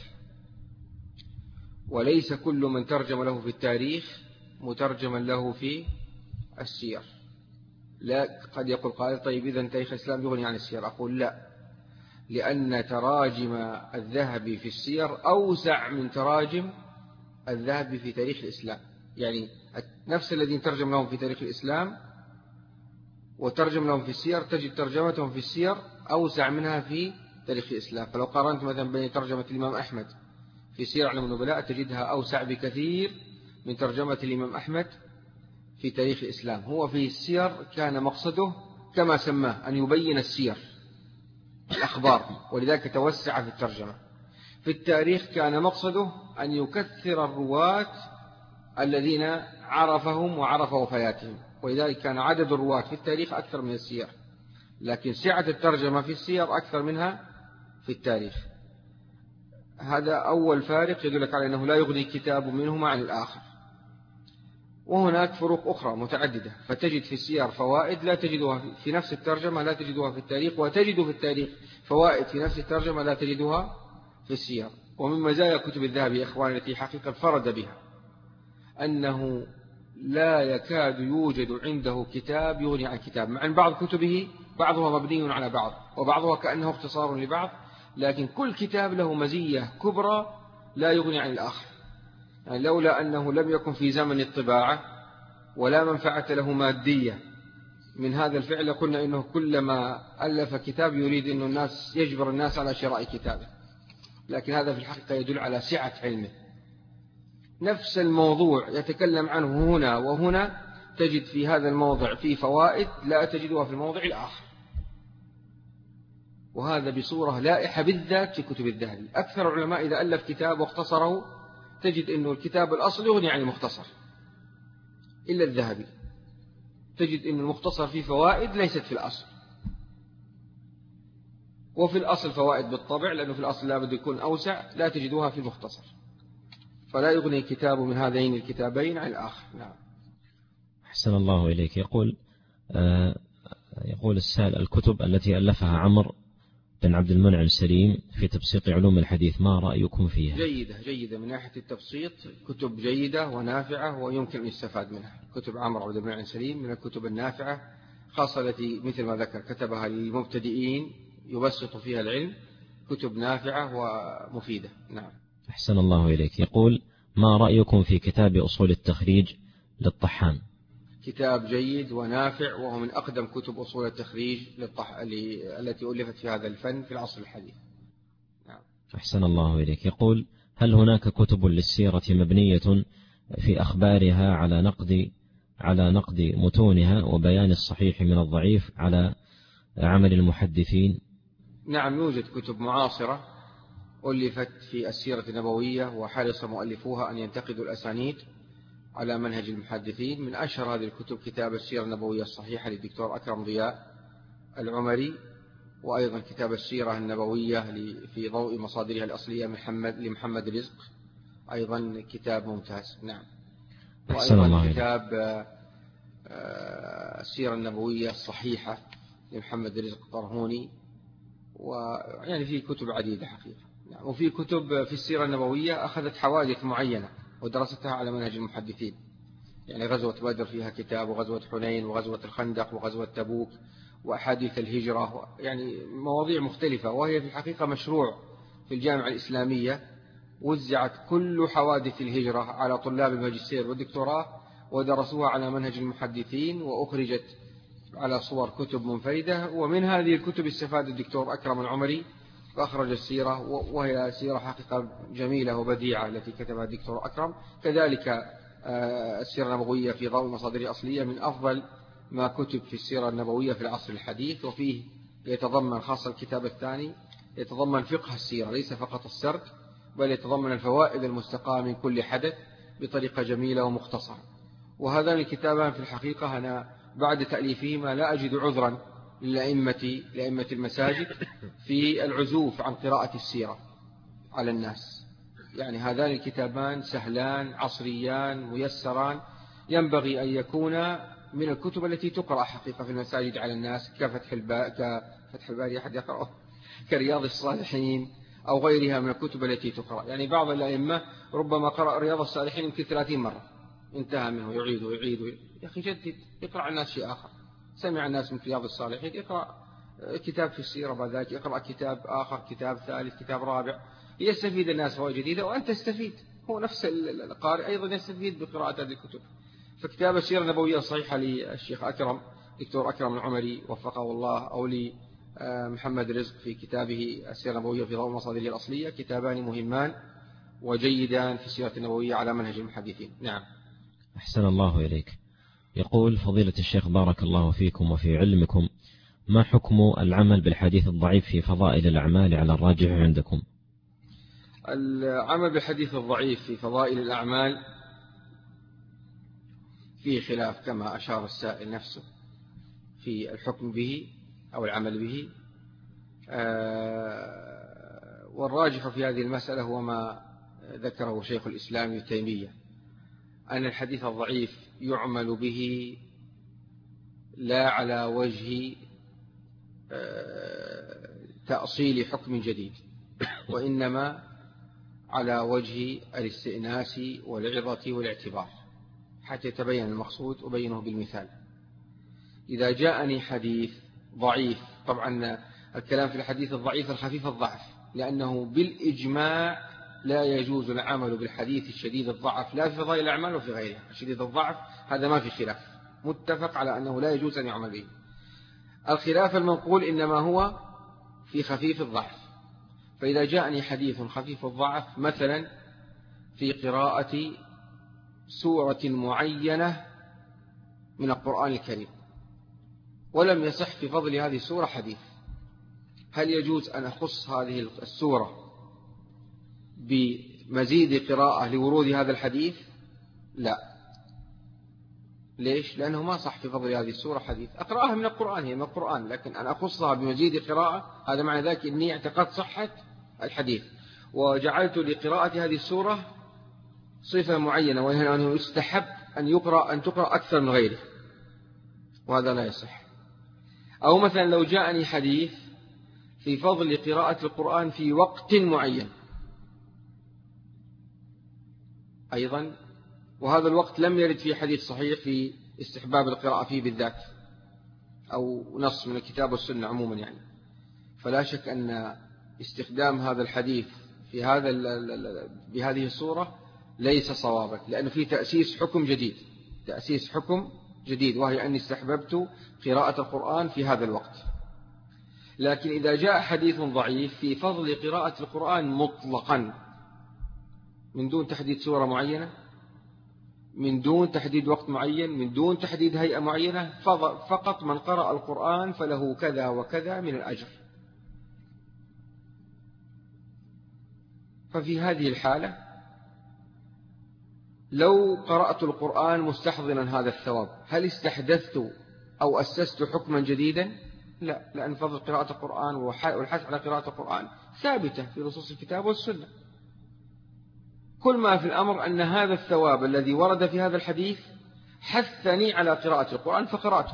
وليس كل من ترجم له في التاريخ مترجما له في السير. لا، قد يقول قائل: طيب إذن تاريخ الإسلام يغني عن السير؟ أقول لا، لأن تراجم الذهبي في السير أوسع من تراجم الذهبي في تاريخ الإسلام. يعني نفس الذين ترجم لهم في تاريخ الإسلام وترجم لهم في السير، تجد ترجمتهم في السير أوسع منها في تاريخ الإسلام. فلو قارنت مثلا بين ترجمة الإمام أحمد في سير أعلام النبلاء تجدها أوسع بكثير من ترجمة الإمام أحمد في تاريخ الإسلام. هو في السير كان مقصده كما سماه أن يبين السير، الأخبار، ولذلك توسع في الترجمة. في التاريخ كان مقصده أن يكثر الرواة الذين عرفهم وعرف وفياتهم، ولذلك كان عدد الرواة في التاريخ أكثر من السير، لكن سعة الترجمة في السير أكثر منها في التاريخ. هذا أول فارق يدلك على أنه لا يغني كتاب منهما عن الآخر. وهناك فروق أخرى متعددة، فتجد في السير فوائد لا تجدها في نفس الترجمة لا تجدها في التاريخ، وتجد في التاريخ فوائد في نفس الترجمة لا تجدها في السير. ومن مزايا كتب الذهبي إخواني التي حقيقة فرد بها أنه لا يكاد يوجد عنده كتاب يغني عن كتاب، مع أن بعض كتبه بعضها مبني على بعض وبعضها كأنه اختصار لبعض، لكن كل كتاب له مزية كبرى لا يغني عن الآخر. يعني لولا أنه لم يكن في زمن الطباعة ولا منفعة له مادية من هذا الفعل قلنا إنه كلما ألف كتاب يريد أن الناس يجبر الناس على شراء كتابه، لكن هذا في الحقيقة يدل على سعة علمه. نفس الموضوع يتكلم عنه هنا وهنا، تجد في هذا الموضع فيه فوائد لا تجدها في الموضع الآخر، وهذا بصورة لائحة بالذات في كتب الذهبي. أكثر العلماء إذا ألف كتاب واختصره تجد أنه الكتاب الأصل يغني عن المختصر، إلا الذهبي تجد أن المختصر فيه فوائد ليست في الأصل، وفي الأصل فوائد بالطبع، لأنه في الأصل لا بد يكون أوسع، لا تجدوها في المختصر. فلا يغني كتاب من هذين الكتابين عن الآخر. نعم. أحسن الله إليك. يقول آه يقول السائل: الكتب التي ألفها عمرو بن عبد المنعم سليم في تبسيط علوم الحديث ما رأيكم فيها؟ جيدة جيدة من ناحية التبسيط، كتب جيدة ونافعة ويمكن أن يستفاد منها. كتب عمرو بن عبد المنعم سليم من الكتب النافعة، خاصة التي مثل ما ذكر كتبها للمبتدئين يبسط فيها العلم، كتب نافعة ومفيدة. نعم. أحسن الله إليك. يقول: ما رأيكم في كتاب أصول التخريج للطحان؟ كتاب جيد ونافع، وهو من أقدم كتب أصول التخريج للطح... التي ألفت في هذا الفن في العصر الحديث. نعم. أحسن الله إليك. يقول: هل هناك كتب للسيرة مبنية في أخبارها على نقد على نقد متونها وبيان الصحيح من الضعيف على عمل المحدثين؟ نعم، يوجد كتب معاصرة ألفت في السيرة النبوية وحرص مؤلفوها أن ينتقدوا الأسانيد على منهج المحدثين. من أشهر هذه الكتب كتاب السيرة النبوية الصحيحة للدكتور أكرم ضياء العمري، وأيضا كتاب السيرة النبوية في ضوء مصادرها الأصلية محمد لمحمد رزق، أيضا كتاب ممتاز. نعم. وأيضا كتاب السيرة النبوية الصحيحة لمحمد رزق طرهوني، ويعني في كتب عديدة حقيقة. نعم. وفي كتب في السيرة النبوية أخذت حوادث معينة ودرستها على منهج المحدثين، يعني غزوة بدر فيها كتاب، وغزوة حنين، وغزوة الخندق، وغزوة تبوك، وأحاديث الهجرة، يعني مواضيع مختلفة، وهي في الحقيقة مشروع في الجامعة الإسلامية. وزعت كل حوادث الهجرة على طلاب الماجستير والدكتوراه ودرسوها على منهج المحدثين، وأخرجت على صور كتب منفردة. ومن هذه الكتب استفاد الدكتور أكرم العمري فأخرج السيرة، وهي سيرة حقيقة جميلة وبديعة التي كتبها الدكتور أكرم. كذلك السيرة النبوية في ضوء مصادر أصلية من أفضل ما كتب في السيرة النبوية في العصر الحديث، وفيه يتضمن خاصة الكتاب الثاني يتضمن فقه السيرة ليس فقط السرد، بل يتضمن الفوائد المستقاة من كل حدث بطريقة جميلة ومختصرة. وهذان الكتابان في الحقيقة أنا بعد تأليفهما لا أجد عذرا للأئمة لأئمة المساجد في العزوف عن قراءة السيرة على الناس. يعني هذان الكتابان سهلان عصريان ميسران، ينبغي أن يكون من الكتب التي تقرأ حقيقة في المساجد على الناس، كفتح الباري كفتح الباري أحد يقرأه، كرياض الصالحين أو غيرها من الكتب التي تقرأ. يعني بعض الأئمة ربما قرأ رياض الصالحين يمكن ثلاثين مرة، انتهى منه يعيد ويعيد. يا أخي جدد، يقرأ الناس شيء آخر. سمع الناس من رياض الصالحين يقرأ كتاب في السيرة، بعد ذلك يقرأ كتاب آخر، كتاب ثالث، كتاب رابع، يستفيد الناس فوائد جديدة وأنت تستفيد. هو نفس القارئ أيضا يستفيد بقراءة هذه الكتب. فكتاب السيرة النبوية الصحيحة للشيخ أكرم دكتور أكرم العمري وفقه الله، أو لمحمد رزق في كتابه السيرة النبوية في ضوء مصادره الأصلية، كتابان مهمان وجيدان في السيرة النبوية على منهج المحدثين. نعم. أحسن الله إليك. يقول فضيلة الشيخ بارك الله فيكم وفي علمكم، ما حكم العمل بالحديث الضعيف في فضائل الأعمال على الراجح عندكم؟ العمل بالحديث الضعيف في فضائل الأعمال فيه خلاف كما أشار السائل نفسه في الحكم به أو العمل به، والراجح في هذه المسألة هو ما ذكره شيخ الإسلام ابن تيمية، أن الحديث الضعيف يعمل به لا على وجه تأصيل حكم جديد، وإنما على وجه الاستئناس والعظة والاعتبار حتى يتبين المقصود أبينه بالمثال. إذا جاءني حديث ضعيف، طبعا الكلام في الحديث الضعيف الخفيف الضعف، لأنه بالإجماع لا يجوز العمل بالحديث الشديد الضعف لا في فضائل الأعمال وفي غيرها. شديد الضعف هذا ما في خلاف، متفق على أنه لا يجوز أن يعمل به. الخلاف المنقول إنما هو في خفيف الضعف. فإذا جاءني حديث خفيف الضعف مثلا في قراءة سورة معينة من القرآن الكريم ولم يصح في فضل هذه السورة حديث، هل يجوز أن أخص هذه السورة بمزيد قراءة لورود هذا الحديث؟ لا. ليش؟ لأنه ما صح في فضل هذه السورة حديث. أقرأها من القرآن، هي من القرآن، لكن أن أخصها بمزيد قراءة هذا معنى ذلك أني اعتقدت صحة الحديث وجعلت لقراءة هذه السورة صفة معينة، وهي أنه يستحب أن يقرأ أن تقرأ أكثر من غيره، وهذا لا يصح. أو مثلا لو جاءني حديث في فضل قراءة القرآن في وقت معين أيضا، وهذا الوقت لم يرد في حديث صحيح في استحباب القراءة فيه بالذات أو نص من الكتاب والسنة عموما يعني، فلا شك أن استخدام هذا الحديث في هذا بهذه الصورة ليس صوابا، لأنه في تأسيس حكم جديد تأسيس حكم جديد وهي أني استحببت قراءة القرآن في هذا الوقت. لكن إذا جاء حديث ضعيف في فضل قراءة القرآن مطلقا من دون تحديد سورة معينة، من دون تحديد وقت معين، من دون تحديد هيئة معينة، فقط من قرأ القرآن فله كذا وكذا من الأجر، ففي هذه الحالة لو قرأت القرآن مستحضرا هذا الثواب هل استحدثت أو أسست حكما جديدا؟ لا، لأن فضل قراءة القرآن والحث على قراءة القرآن ثابتة في نصوص الكتاب والسنة. كل ما في الأمر أن هذا الثواب الذي ورد في هذا الحديث حثني على قراءة القرآن فقرأته،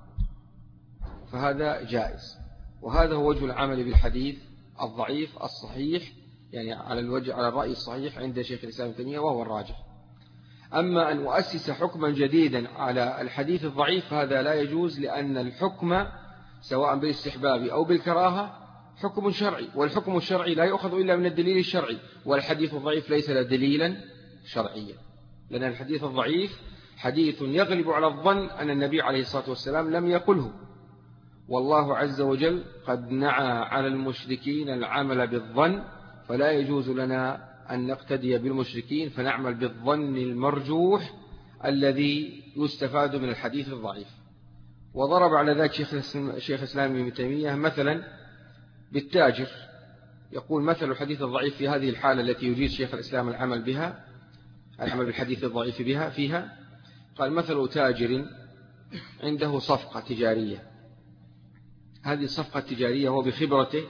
فهذا جائز. وهذا هو وجه العمل بالحديث الضعيف الصحيح، يعني على الوجه على الرأي الصحيح عند شيخ الإسلام ابن تيمية وهو الراجح. أما أن أؤسس حكما جديدا على الحديث الضعيف هذا لا يجوز، لأن الحكم سواء بالاستحباب أو بالكراهة حكم شرعي، والحكم الشرعي لا يؤخذ إلا من الدليل الشرعي، والحديث الضعيف ليس له دليلا شرعيا، لأن الحديث الضعيف حديث يغلب على الظن أن النبي عليه الصلاة والسلام لم يقله، والله عز وجل قد نعى على المشركين العمل بالظن، فلا يجوز لنا أن نقتدي بالمشركين فنعمل بالظن المرجوح الذي يستفاد من الحديث الضعيف. وضرب على ذلك شيخ الإسلام ابن تيمية مثلا بالتاجر، يقول مثل الحديث الضعيف في هذه الحالة التي يجيز شيخ الإسلام العمل بها، العمل بالحديث الضعيف بها فيها، قال مثل تاجر عنده صفقة تجارية، هذه الصفقة التجارية هو بخبرته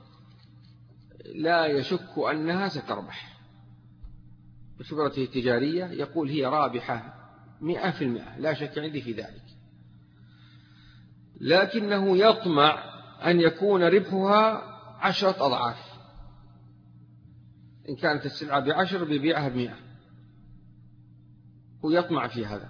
لا يشك أنها ستربح، بخبرته التجارية يقول هي رابحة مئة في المئة لا شك عندي في ذلك، لكنه يطمع أن يكون ربحها عشرة أضعاف، إن كانت السلعة بعشر بيبيعها بمئة، هو يطمع في هذا.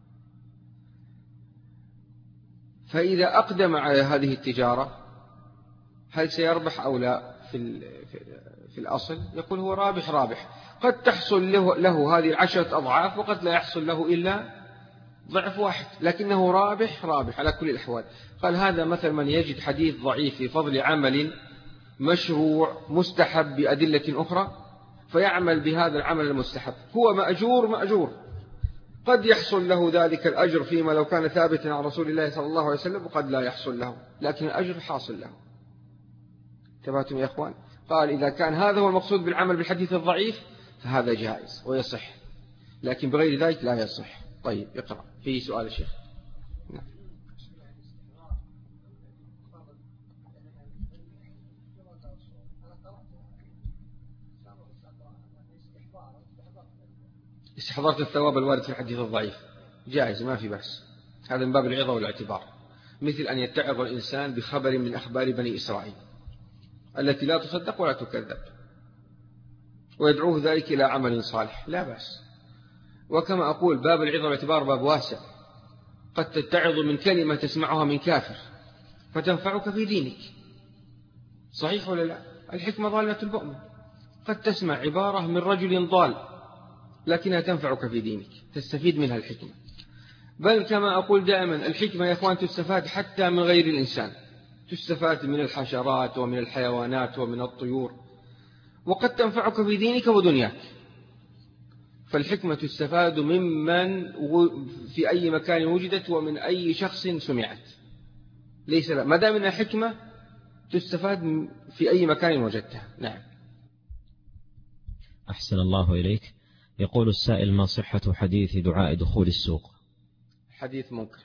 فإذا أقدم على هذه التجارة هل سيربح أو لا؟ في, في الأصل يقول هو رابح رابح، قد تحصل له, له هذه العشرة أضعاف وقد لا يحصل له إلا ضعف واحد، لكنه رابح رابح على كل الأحوال. قال هذا مثل من يجد حديث ضعيف في فضل عمل مشروع مستحب بأدلة أخرى فيعمل بهذا العمل المستحب، هو مأجور مأجور، قد يحصل له ذلك الأجر فيما لو كان ثابتا عن رسول الله صلى الله عليه وسلم، وقد لا يحصل له، لكن الأجر حاصل له. انتبهتم يا أخوان؟ قال إذا كان هذا هو المقصود بالعمل بالحديث الضعيف فهذا جائز ويصح، لكن بغير ذلك لا يصح. طيب اقرأ في سؤال الشيخ. نعم. استحضرت الثواب الوارد في الحديث الضعيف جائز ما في بأس، هذا من باب العظة والاعتبار، مثل أن يتعظ الإنسان بخبر من أخبار بني إسرائيل التي لا تصدق ولا تكذب ويدعوه ذلك إلى عمل صالح، لا بأس. وكما أقول باب العظة والاعتبار باب واسع، قد تتعظ من كلمة تسمعها من كافر فتنفعك في دينك، صحيح ولا لا؟ الحكمة ضالة المؤمن، قد تسمع عبارة من رجل ضال لكنها تنفعك في دينك، تستفيد منها الحكمة. بل كما أقول دائما الحكمة يا أخوان تستفاد حتى من غير الإنسان، تستفاد من الحشرات ومن الحيوانات ومن الطيور، وقد تنفعك في دينك ودنياك. فالحكمة تستفاد ممن في أي مكان وجدت ومن أي شخص سمعت، ليس لا ما دام منها حكمة تستفاد في أي مكان وجدتها. نعم. أحسن الله إليك. يقول السائل ما صحة حديث دعاء دخول السوق؟ حديث منكر.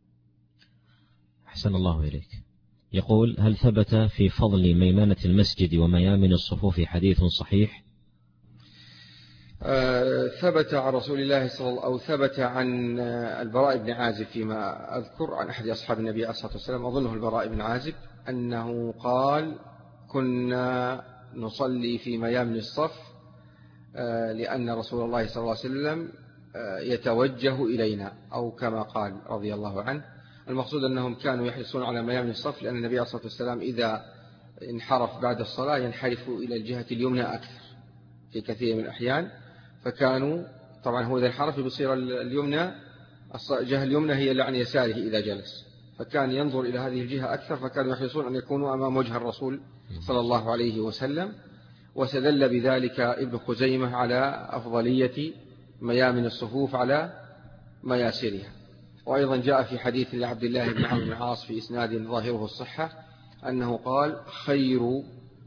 أحسن الله إليك. يقول هل ثبت في فضل ميمنة المسجد وميامن الصفوف حديث صحيح؟ آه ثبت عن رسول الله صلى الله عليه وسلم أو ثبت عن البراء بن عازب فيما أذكر عن أحد أصحاب النبي عليه الصلاة والسلام، أظنه البراء بن عازب، أنه قال كنا نصلي في ميامن الصف آه لأن رسول الله صلى الله عليه وسلم آه يتوجه إلينا، أو كما قال رضي الله عنه. المقصود أنهم كانوا يحرصون على ميامن الصف لأن النبي عليه الصلاة والسلام إذا انحرف بعد الصلاة ينحرف إلى الجهة اليمنى أكثر في كثير من الأحيان، فكانوا طبعا هو إذا انحرف بصير اليمنى، الجهة اليمنى هي اللي عن يساره إذا جلس، فكان ينظر إلى هذه الجهة أكثر، فكانوا يحرصون أن يكونوا أمام وجه الرسول صلى الله عليه وسلم. وسدل بذلك ابن خزيمة على أفضلية ميامن الصفوف على مياسرها. وأيضا جاء في حديث لعبد الله بن عمرو بن العاص في إسناد ظاهره الصحة أنه قال خير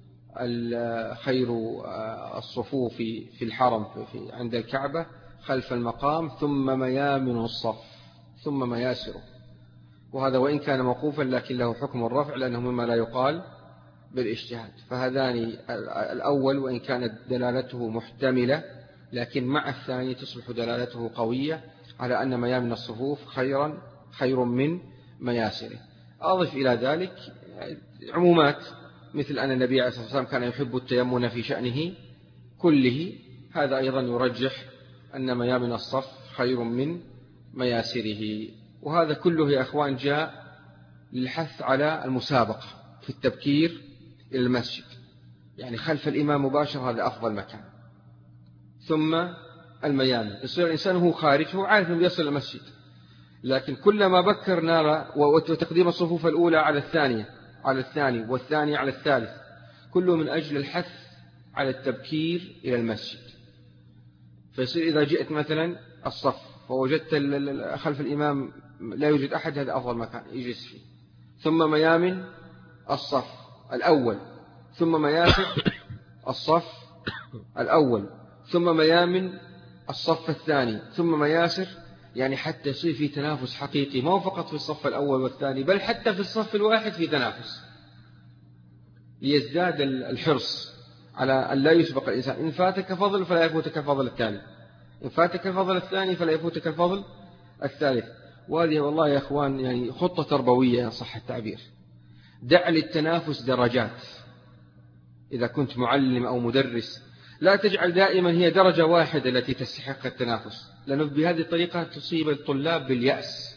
خير الصفوف في الحرم في عند الكعبة خلف المقام ثم ميامن الصف ثم مياسره. وهذا وإن كان موقوفا لكن له حكم الرفع لأنه مما لا يقال بالاجتهاد. فهذان الأول وإن كانت دلالته محتملة لكن مع الثاني تصبح دلالته قوية على أن ميامن الصفوف خيرا خير من مياسره. أضف إلى ذلك عمومات مثل أن النبي عليه الصلاة والسلام كان يحب التيمن في شأنه كله، هذا أيضا يرجح أن ميامن الصف خير من مياسره. وهذا كله يا أخوان جاء للحث على المسابقة في التبكير إلى المسجد، يعني خلف الإمام مباشر هذا أفضل مكان، ثم الميامن يصير الإنسان هو خارج هو عارف أنه يصل المسجد، لكن كلما بكر نرى وتقديم الصفوف الأولى على الثانية على الثاني والثاني على الثالث كله من أجل الحث على التبكير إلى المسجد. فيصير إذا جئت مثلا الصف فوجدت خلف الإمام لا يوجد أحد هذا أفضل مكان يجلس فيه. ثم ميامن الصف الأول، ثم مياسر الصف الأول، ثم ميامن الصف الثاني، ثم مياسر، يعني حتى يصير في تنافس حقيقي، ما هو فقط في الصف الأول والثاني، بل حتى في الصف الواحد في تنافس، ليزداد الحرص على أن لا يسبق الإنسان. إن فاتك فضل فلا يفوتك الفضل الثاني، إن فاتك الفضل الثاني فلا يفوتك الفضل الثالث. وهذه والله يا أخوان يعني خطة تربوية صح التعبير. دع للتنافس درجات. إذا كنت معلم أو مدرس لا تجعل دائما هي درجة واحدة التي تستحق التنافس، لأنه بهذه الطريقة تصيب الطلاب باليأس.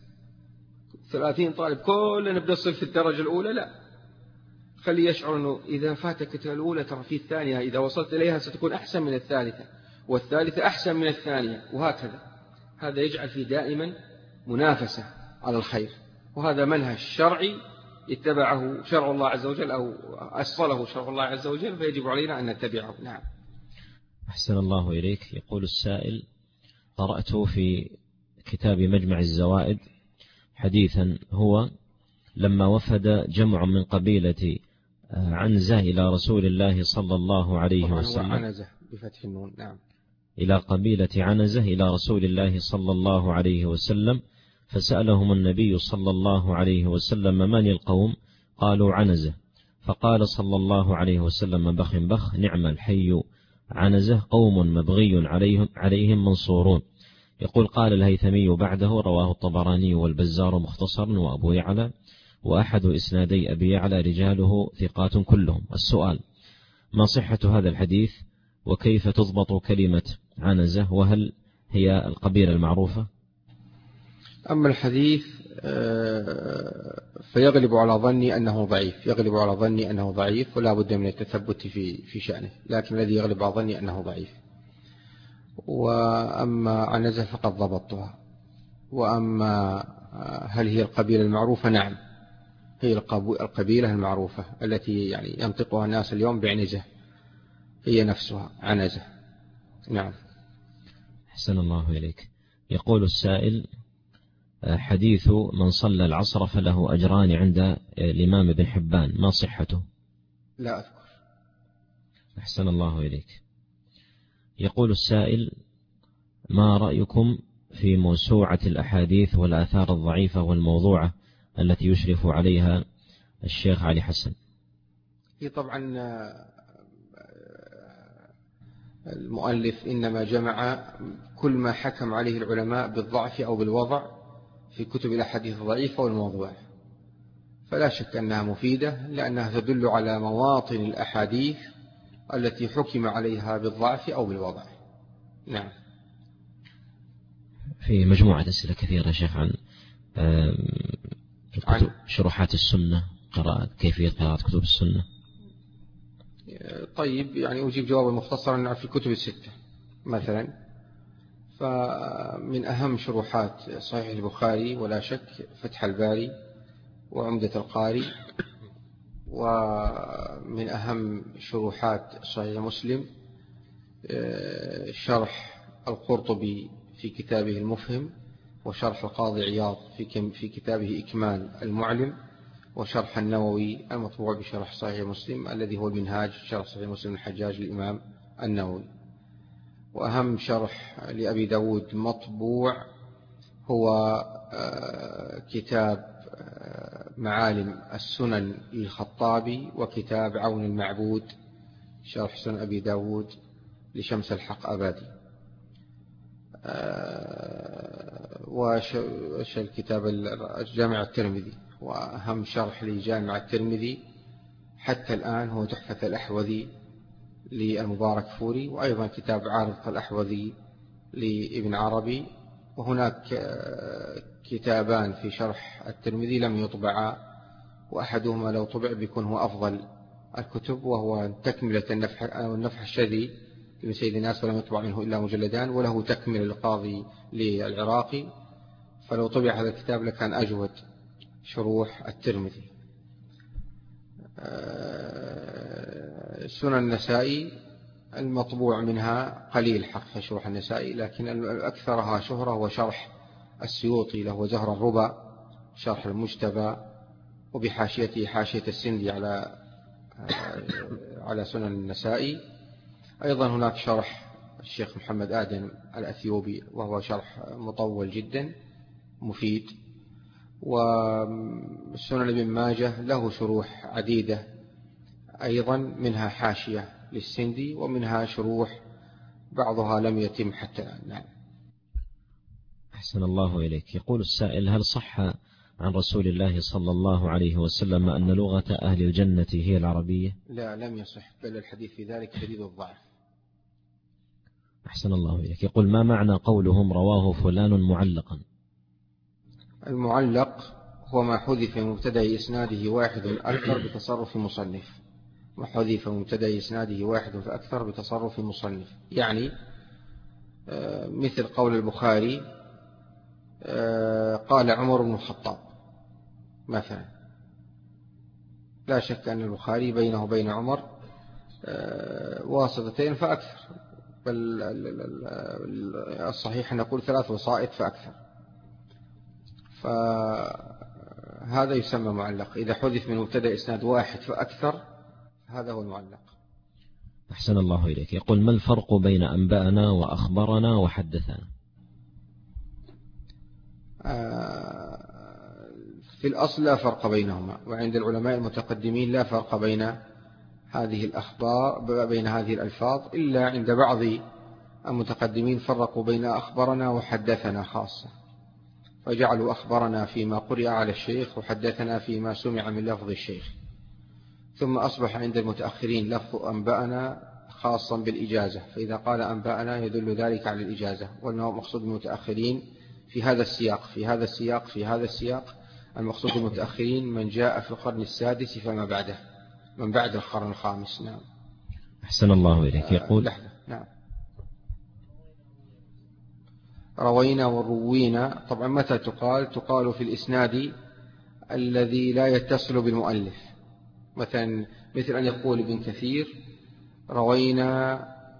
ثلاثين طالب كلنا بنصل في الدرجة الأولى، لا، خلي يشعر أنه إذا فاتك الأولى ترى في الثانية، إذا وصلت إليها ستكون أحسن من الثالثة، والثالثة أحسن من الثانية، وهكذا. هذا يجعل فيه دائما منافسة على الخير، وهذا منهج شرعي اتبعه شرع الله عز وجل أو أصله شرع الله عز وجل، فيجب علينا أن نتبعه. نعم. أحسن الله إليك. يقول السائل: قرأت في كتاب مجمع الزوائد حديثا هو لما وفد جمع من قبيلة عنزة إلى رسول الله صلى الله عليه وسلم، عنزة بفتح النون. نعم. إلى قبيلة عنزة إلى رسول الله صلى الله عليه وسلم، فسألهم النبي صلى الله عليه وسلم: من القوم؟ قالوا عنزة. فقال صلى الله عليه وسلم: بخ بخ، نعم الحي عنزة، قوم مبغي عليهم, عليهم منصورون. يقول: قال الهيثمي بعده: رواه الطبراني والبزار مختصرا وأبو يعلى، وأحد إسنادي أبي يعلى رجاله ثقات كلهم. السؤال: ما صحة هذا الحديث؟ وكيف تضبط كلمة عنزة؟ وهل هي القبيلة المعروفة؟ أما الحديث فيغلب على ظني أنه ضعيف، يغلب على ظني أنه ضعيف ولا بد من التثبت في في شأنه، لكن الذي يغلب على ظني أنه ضعيف. وأما عنزة فقد ضبطتها. وأما هل هي القبيلة المعروفة؟ نعم، هي القبيلة المعروفة التي يعني ينطقها الناس اليوم بعنزة، هي نفسها عنزة. نعم. أحسن الله إليك. يقول السائل: حديث من صلى العصر فله أجران عند الإمام ابن حبان، ما صحته؟ لا أذكر. أحسن الله إليك. يقول السائل: ما رأيكم في موسوعة الأحاديث والآثار الضعيفة والموضوعة التي يشرف عليها الشيخ علي حسن؟ هي طبعا المؤلف إنما جمع كل ما حكم عليه العلماء بالضعف أو بالوضع في كتب الأحاديث الضعيفة والموضوعة، فلا شك أنها مفيدة لأنها تدل على مواطن الأحاديث التي حكم عليها بالضعف أو بالوضع. نعم. في مجموعة أسئلة كثيرة شيخ عن كتب شروحات السنة، قراءة كيفية قراءة كتب السنة. طيب، يعني أجيب جوابا مختصرا في الكتب الستة مثلا. فمن أهم شروحات صحيح البخاري ولا شك فتح الباري وعمدة القاري، ومن أهم شروحات صحيح مسلم شرح القرطبي في كتابه المفهم، وشرح القاضي عياض في كتابه إكمال المعلم، وشرح النووي المطبوع بشرح صحيح مسلم الذي هو المنهاج شرح صحيح مسلم الحجاج الإمام النووي. وأهم شرح لأبي داود مطبوع هو كتاب معالم السنن للخطابي، وكتاب عون المعبود شرح سنن أبي داود لشمس الحق أبادي، وش الكتاب الجامع الترمذي. وأهم شرح لجامع الترمذي حتى الآن هو تحفة الأحوذي للمبارك فوري، وأيضا كتاب عارض الأحوذي لابن عربي. وهناك كتابان في شرح الترمذي لم يطبعا، وأحدهما لو طبع بيكون هو أفضل الكتب، وهو تكملة النفح, النفح الشذي لابن سيد الناس، ولم يطبع منه إلا مجلدان، وله تكمل القاضي للعراقي. فلو طبع هذا الكتاب لكان أجود شروح الترمذي. سنن النسائي المطبوع منها قليل حق شروح النسائي، لكن الأكثرها شهرة هو شرح السيوطي له زهر الربا شرح المجتبى، وبحاشيته حاشية السندي على على سنن النسائي. أيضا هناك شرح الشيخ محمد آدم الأثيوبي وهو شرح مطول جدا مفيد. وسنن ابن ماجه له شروح عديدة أيضا، منها حاشية للسندي ومنها شروح بعضها لم يتم حتى الآن. نعم. أحسن الله إليك. يقول السائل: هل صح عن رسول الله صلى الله عليه وسلم أن لغة أهل الجنة هي العربية؟ لا، لم يصح، بل الحديث في ذلك شديد الضعف. أحسن الله إليك. يقول: ما معنى قولهم رواه فلان معلقا؟ المعلق هو ما حذف من مبتدأ إسناده واحد أكثر بتصرف مصنف. ما حذف من مبتدأ إسناده واحد فأكثر بتصرف مصنف، يعني مثل قول البخاري قال عمر بن الخطاب مثلا. لا شك أن البخاري بينه وبين عمر واسطتين فأكثر، بل الصحيح أن نقول ثلاث وسائط فأكثر. فهذا يسمى معلق إذا حذف من مبتدأ إسناد واحد فأكثر، هذا هو المعلق. أحسن الله إليك. يقول: ما الفرق بين أنبأنا وأخبرنا وحدثنا؟ في الأصل لا فرق بينهما، وعند العلماء المتقدمين لا فرق بين هذه الأخبار بين هذه الألفاظ، إلا عند بعض المتقدمين فرقوا بين أخبرنا وحدثنا خاصة، فجعلوا أخبرنا فيما قرئ على الشيخ وحدثنا فيما سمع من لفظ الشيخ. ثم أصبح عند المتأخرين لفظ أنبأنا خاصا بالإجازة، فإذا قال أنبأنا يدل ذلك على الإجازة. والمقصود بالمتأخرين في هذا السياق في هذا السياق في هذا السياق المقصود بالمتأخرين من جاء في القرن السادس فما بعده، من بعد القرن الخامس. نعم. أحسن الله إليك. يقول: لحظة. نعم. روينا وروينا طبعا متى تقال؟ تقال في الإسناد الذي لا يتصل بالمؤلف، مثلا مثل أن يقول ابن كثير روينا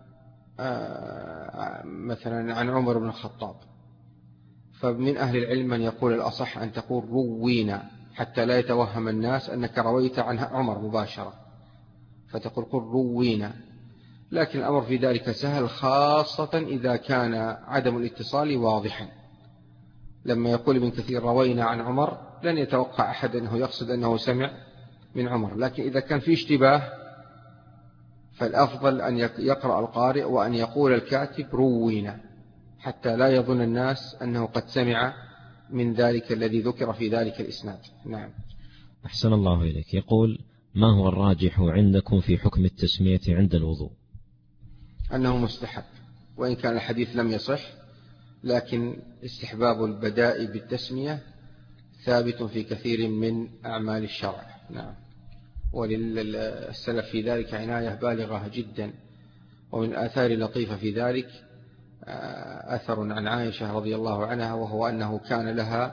مثلا عن عمر بن الخطاب، فمن أهل العلم من يقول الأصح أن تقول روينا حتى لا يتوهم الناس أنك رويت عن عمر مباشرة، فتقول قل روينا. لكن الأمر في ذلك سهل، خاصة إذا كان عدم الاتصال واضحا. لما يقول ابن كثير روينا عن عمر لن يتوقع أحد أنه يقصد أنه سمع من عمر، لكن إذا كان في اشتباه فالأفضل أن يقرأ القارئ وأن يقول الكاتب روينا، حتى لا يظن الناس أنه قد سمع من ذلك الذي ذكر في ذلك الإسناد. نعم. أحسن الله إليك. يقول: ما هو الراجح عندكم في حكم التسمية عند الوضوء؟ أنه مستحب، وإن كان الحديث لم يصح، لكن استحباب البداء بالتسمية ثابت في كثير من أعمال الشرع. نعم. وللسلف في ذلك عناية بالغة جدا. ومن آثار لطيفة في ذلك أثر عن عائشة رضي الله عنها، وهو أنه كان لها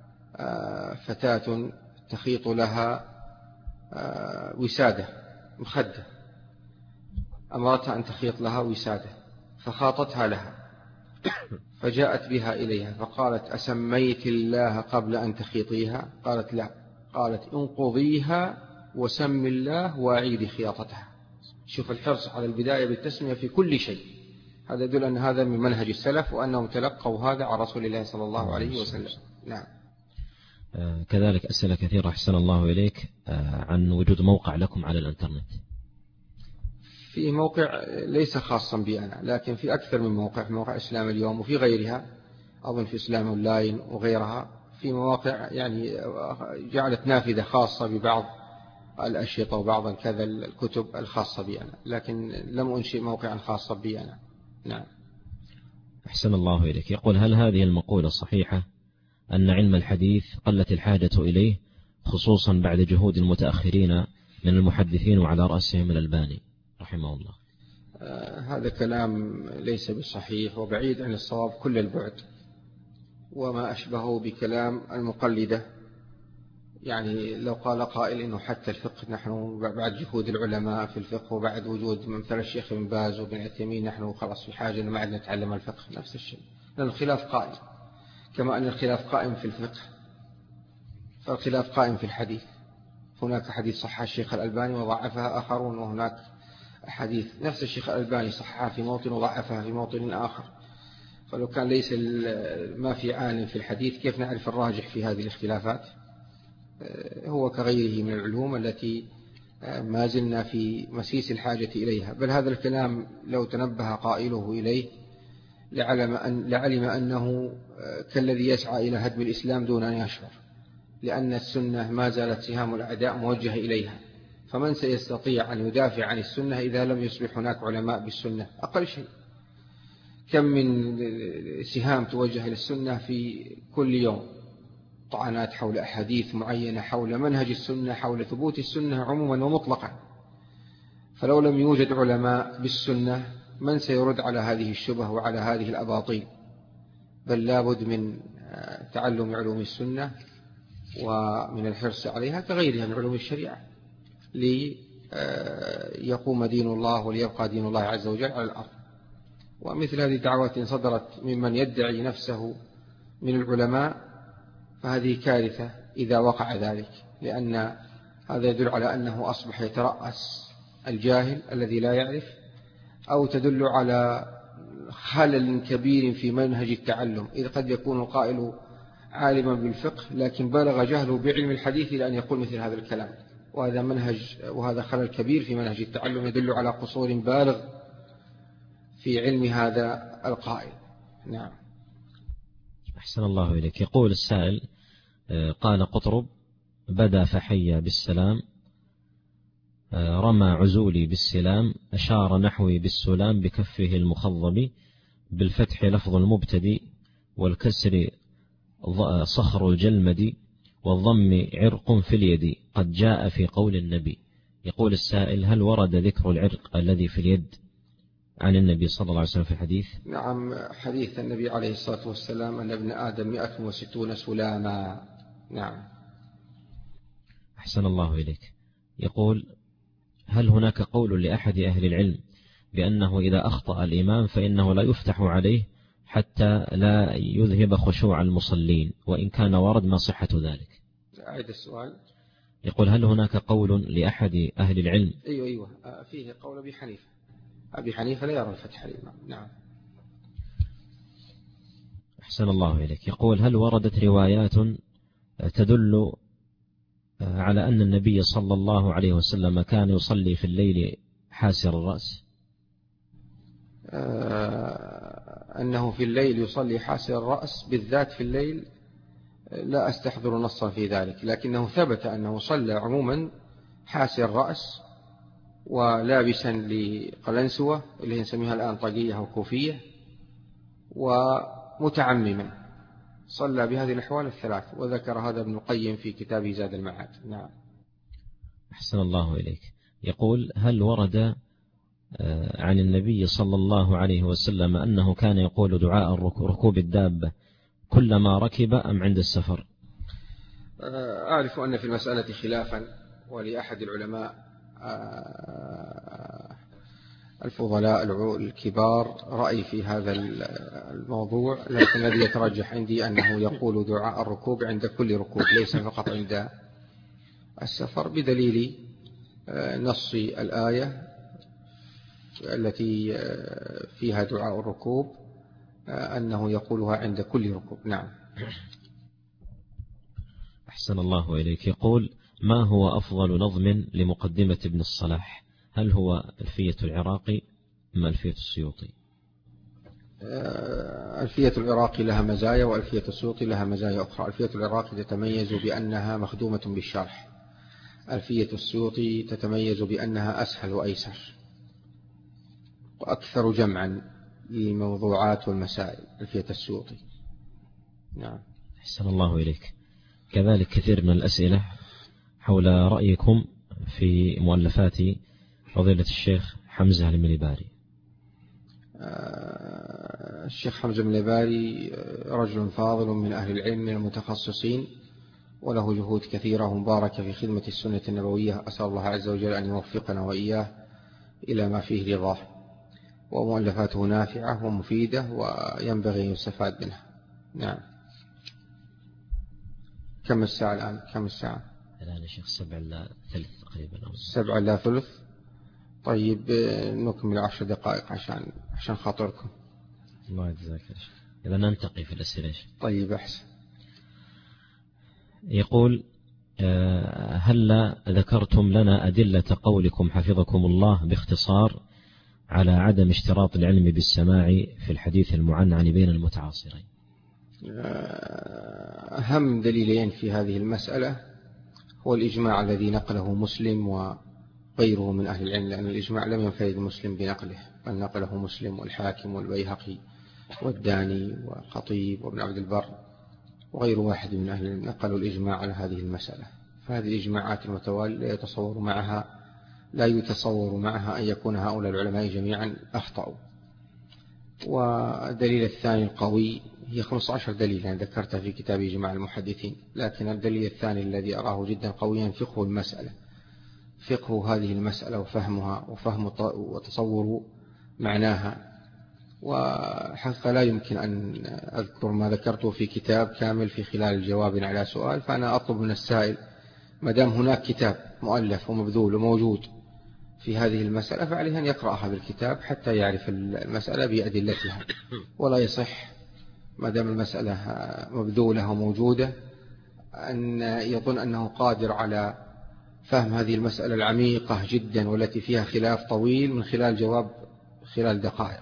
فتاة تخيط لها وسادة مخدة، أمرتها أن تخيط لها وسادة فخاطتها لها، فجاءت بها إليها فقالت: أسميت الله قبل أن تخيطيها؟ قالت: لا. قالت: انقضيها وسم الله وأعيدي خياطتها. شوف الحرص على البداية بالتسمية في كل شيء، هذا يدل أن هذا من منهج السلف، وأنهم تلقوا هذا عن رسول الله صلى الله عليه وسلم. نعم. كذلك أسئلة كثيرة أحسن الله إليك عن وجود موقع لكم على الإنترنت. في موقع ليس خاصا بي أنا، لكن في أكثر من موقع، في موقع إسلام اليوم وفي غيرها، أظن في إسلام أونلاين وغيرها، في مواقع يعني جعلت نافذة خاصة ببعض الأشرطة وبعض كذا الكتب الخاصة بي أنا، لكن لم أنشئ موقعا خاصا بي أنا. نعم. أحسن الله إليك. يقول: هل هذه المقولة صحيحة أن علم الحديث قلت الحاجة إليه، خصوصا بعد جهود المتأخرين من المحدثين وعلى رأسهم الألباني رحمه الله؟ آه هذا كلام ليس بصحيح وبعيد عن الصواب كل البعد، وما أشبهه بكلام المقلدة. يعني لو قال قائل إنه حتى الفقه نحن بعد جهود العلماء في الفقه وبعد وجود مثل الشيخ بن باز وبن عثيمين نحن خلاص في حاجة أن ما عدنا نتعلم الفقه، نفس الشيء، لأن الخلاف قائم. كما أن الخلاف قائم في الفقه فالخلاف قائم في الحديث. هناك حديث صححه الشيخ الألباني وضعفها آخرون، وهناك حديث نفس الشيخ الألباني صححها في موطن وضعفها في موطن آخر. فلو كان ليس ما في عالم في الحديث كيف نعرف الراجح في هذه الاختلافات؟ هو كغيره من العلوم التي ما زلنا في مسيس الحاجة إليها. بل هذا الكلام لو تنبه قائله إليه لعلم, أن لعلم أنه كالذي يسعى إلى هدم الإسلام دون أن يشعر، لأن السنة ما زالت سهام الأعداء موجهة إليها. فمن سيستطيع أن يدافع عن السنة إذا لم يصبح هناك علماء بالسنة؟ أقل شيء. كم من سهام توجه إلى السنة في كل يوم، طعنات حول أحاديث معينة، حول منهج السنة، حول ثبوت السنة عموما ومطلقا. فلو لم يوجد علماء بالسنة من سيرد على هذه الشبه وعلى هذه الأباطيل؟ بل لابد من تعلم علوم السنة ومن الحرص عليها كغيرها من علوم الشريعة ليقوم دين الله وليبقى دين الله عز وجل على الأرض. ومثل هذه الدعوات إن صدرت ممن يدعي نفسه من العلماء فهذه كارثة إذا وقع ذلك، لأن هذا يدل على أنه أصبح يترأس الجاهل الذي لا يعرف، أو تدل على خلل كبير في منهج التعلم، إذ قد يكون القائل عالما بالفقه لكن بلغ جهله بعلم الحديث إلى أن يقول مثل هذا الكلام، وهذا منهج وهذا خلل كبير في منهج التعلم يدل على قصور بالغ في علم هذا القائل. نعم. أحسن الله إليك. يقول السائل: قال قطرب: بدا فحيا بالسلام، رمى عزولي بالسلام، أشار نحوي بالسلام بكفه المخضب، بالفتح لفظ المبتدي، والكسر صخر الجلمد، والضم عرق في اليد، قد جاء في قول النبي. يقول السائل: هل ورد ذكر العرق الذي في اليد عن النبي صلى الله عليه وسلم في الحديث؟ نعم، حديث النبي عليه الصلاة والسلام أن ابن آدم مئة وستون سلاما. نعم. أحسن الله إليك. يقول: هل هناك قول لأحد أهل العلم بأنه إذا أخطأ الإمام فإنه لا يفتح عليه حتى لا يذهب خشوع المصلين، وإن كان ورد ما صحة ذلك؟ أعيد السؤال. يقول: هل هناك قول لأحد أهل العلم؟ أيوة أيوة فيه قول أبي حنيفة. أبي حنيفة لا يرى الفتح الإمام. نعم. أحسن الله إليك. يقول: هل وردت روايات تدل على أن النبي صلى الله عليه وسلم كان يصلي في الليل حاسر الرأس؟ آه أنه في الليل يصلي حاسر الرأس بالذات في الليل لا أستحضر نصا في ذلك، لكنه ثبت أنه صلى عموما حاسر الرأس ولابسا لقلنسوة اللي نسميها الآن طاقية أو كوفية، ومتعمما، صلى بهذه الأحوال الثلاث، وذكر هذا ابن القيم في كتابه زاد المعاد. نعم. أحسن الله إليك. يقول: هل ورد عن النبي صلى الله عليه وسلم أنه كان يقول دعاء ركوب الدابة كلما ركب أم عند السفر؟ أعرف أن في المسألة خلافا، ولأحد العلماء الفضلاء الكبار رأي في هذا الموضوع، لكن الذي يترجح عندي أنه يقول دعاء الركوب عند كل ركوب ليس فقط عند السفر، بدليل نص الآية التي فيها دعاء الركوب أنه يقولها عند كل ركوب. نعم. أحسن الله إليك. يقول: ما هو أفضل نظم لمقدمة ابن الصلاح؟ هل هو ألفية العراقي أم ألفية السيوطي؟ ألفية العراقي لها مزايا وألفية السيوطي لها مزايا أخرى. ألفية العراقي تتميز بأنها مخدومة بالشرح، ألفية السيوطي تتميز بأنها أسهل وأيسر وأكثر جمعا للموضوعات والمسائل. ألفية السيوطي. نعم. أحسن الله إليك. كذلك كثير من الأسئلة حول رأيكم في مؤلفات فضيلة الشيخ حمزة المليباري. الشيخ حمزة المليباري رجل فاضل من أهل العلم من المتخصصين، وله جهود كثيرة ومباركة في خدمة السنة النبوية. أسأل الله عز وجل أن يوفقنا وإياه إلى ما فيه رضاه، ومؤلفاته نافعة ومفيدة وينبغي أن يستفاد منها. نعم. كم الساعة الآن؟ كم الساعة الآن يا شيخ؟ سبع إلا ثلث تقريبا. سبع إلا ثلث. طيب نكمل عشر دقائق عشان عشان خاطركم. الله يجزاك يا شيخ. إذا ننتقي في الأسئلة. طيب أحسن. يقول هل ذكرتم لنا أدلة قولكم حفظكم الله باختصار على عدم اشتراط العلم بالسماع في الحديث المعنعن بين المتعاصرين؟ أهم دليلين في هذه المسألة هو الإجماع الذي نقله مسلم وغيره من أهل العلم، لأن الإجماع لم ينفرد مسلم بنقله، بل نقله مسلم والحاكم والبيهقي والداني والخطيب وابن عبد البر وغير واحد من أهل العلم نقلوا الإجماع على هذه المسألة. فهذه الإجماعات المتوالية لا يتصور معها لا يتصور معها أن يكون هؤلاء العلماء جميعا أخطأوا. والدليل الثاني القوي هي خمسة عشر دليل يعني ذكرتها في كتاب إجماع المحدثين، لكن الدليل الثاني الذي أراه جدا قويا فقه المسألة، فقه هذه المسألة وفهمها وفهم وتصور معناها. وحتى لا يمكن أن أذكر ما ذكرته في كتاب كامل في خلال الجواب على سؤال، فأنا أطلب من السائل ما دام هناك كتاب مؤلف ومبذول وموجود في هذه المسألة فعليه أن يقرأ هذا الكتاب حتى يعرف المسألة بأدلتها، ولا يصح ما دام المسألة مبذولة وموجودة أن يظن أنه قادر على فهم هذه المسألة العميقة جدا والتي فيها خلاف طويل من خلال جواب خلال دقائق.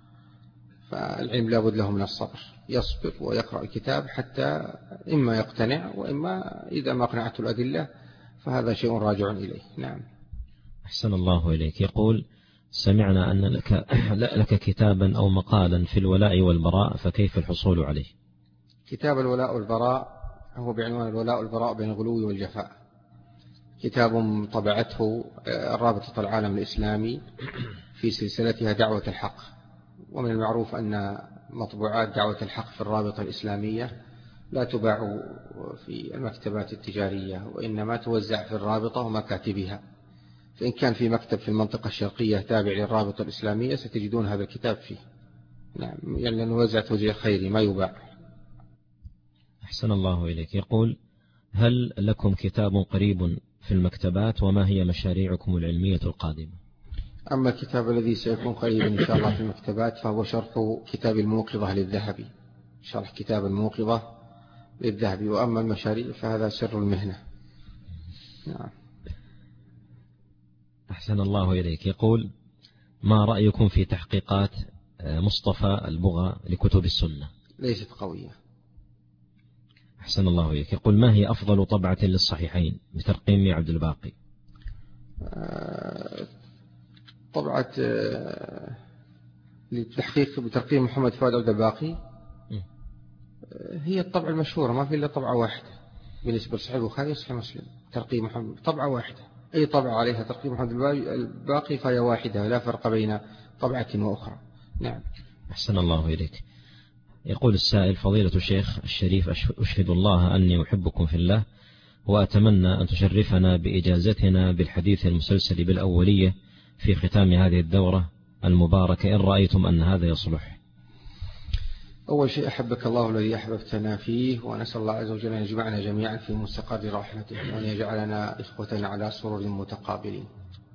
فالعلم لابد له من الصبر، يصبر ويقرأ الكتاب حتى إما يقتنع وإما إذا ما قنعته الأدلة فهذا شيء راجع إليه. نعم. أحسن الله إليك. يقول سمعنا أن لك, لك كتابا أو مقالا في الولاء والبراء، فكيف الحصول عليه؟ كتاب الولاء والبراء هو بعنوان الولاء والبراء بين الغلو والجفاء، كتاب طبعته رابطة العالم الإسلامي في سلسلتها دعوة الحق. ومن المعروف أن مطبوعات دعوة الحق في الرابطة الإسلامية لا تباع في المكتبات التجارية، وإنما توزع في الرابطة ومكاتبها. فإن كان في مكتب في المنطقة الشرقية تابع للرابطة الإسلامية ستجدون هذا الكتاب فيه. نعم، يعني نوزع توزيع خيري ما يباع. أحسن الله إليك. يقول هل لكم كتاب قريب في المكتبات، وما هي مشاريعكم العلمية القادمة؟ أما الكتاب الذي سيكون قريبا إن شاء الله في المكتبات فهو شرح كتاب الموقظة للذهبي، شرح كتاب الموقظة للذهبي. وأما المشاريع فهذا سر المهنة. نعم. أحسن الله إليك. يقول ما رأيكم في تحقيقات مصطفى البغا لكتب السنة؟ ليست قوية. أحسن الله إليك. يقول ما هي أفضل طبعة للصحيحين بترقيم عبد الباقي؟ طبعة للتحقيق بترقيم محمد فؤاد عبد الباقي هي الطبعة المشهورة، ما في إلا طبعة واحدة بالنسبة لصحيح البخاري وصحيح مسلم. ترقيم محمد طبعة واحدة، أي طبعة عليها ترقيم محمد الباقي فهي واحدة، لا فرق بين طبعة وأخرى. نعم. أحسن الله إليك. يقول السائل فضيلة الشيخ الشريف أشهد الله أني أحبكم في الله، وأتمنى أن تشرفنا بإجازتنا بالحديث المسلسل بالأولية في ختام هذه الدورة المباركة إن رأيتم أن هذا يصلح. أول شيء أحبك الله الذي أحببتنا فيه، ونسأل الله عز وجل أن يجمعنا جميعا في مستقر رحمته، وأن يجعلنا إخوة على سرر متقابلين.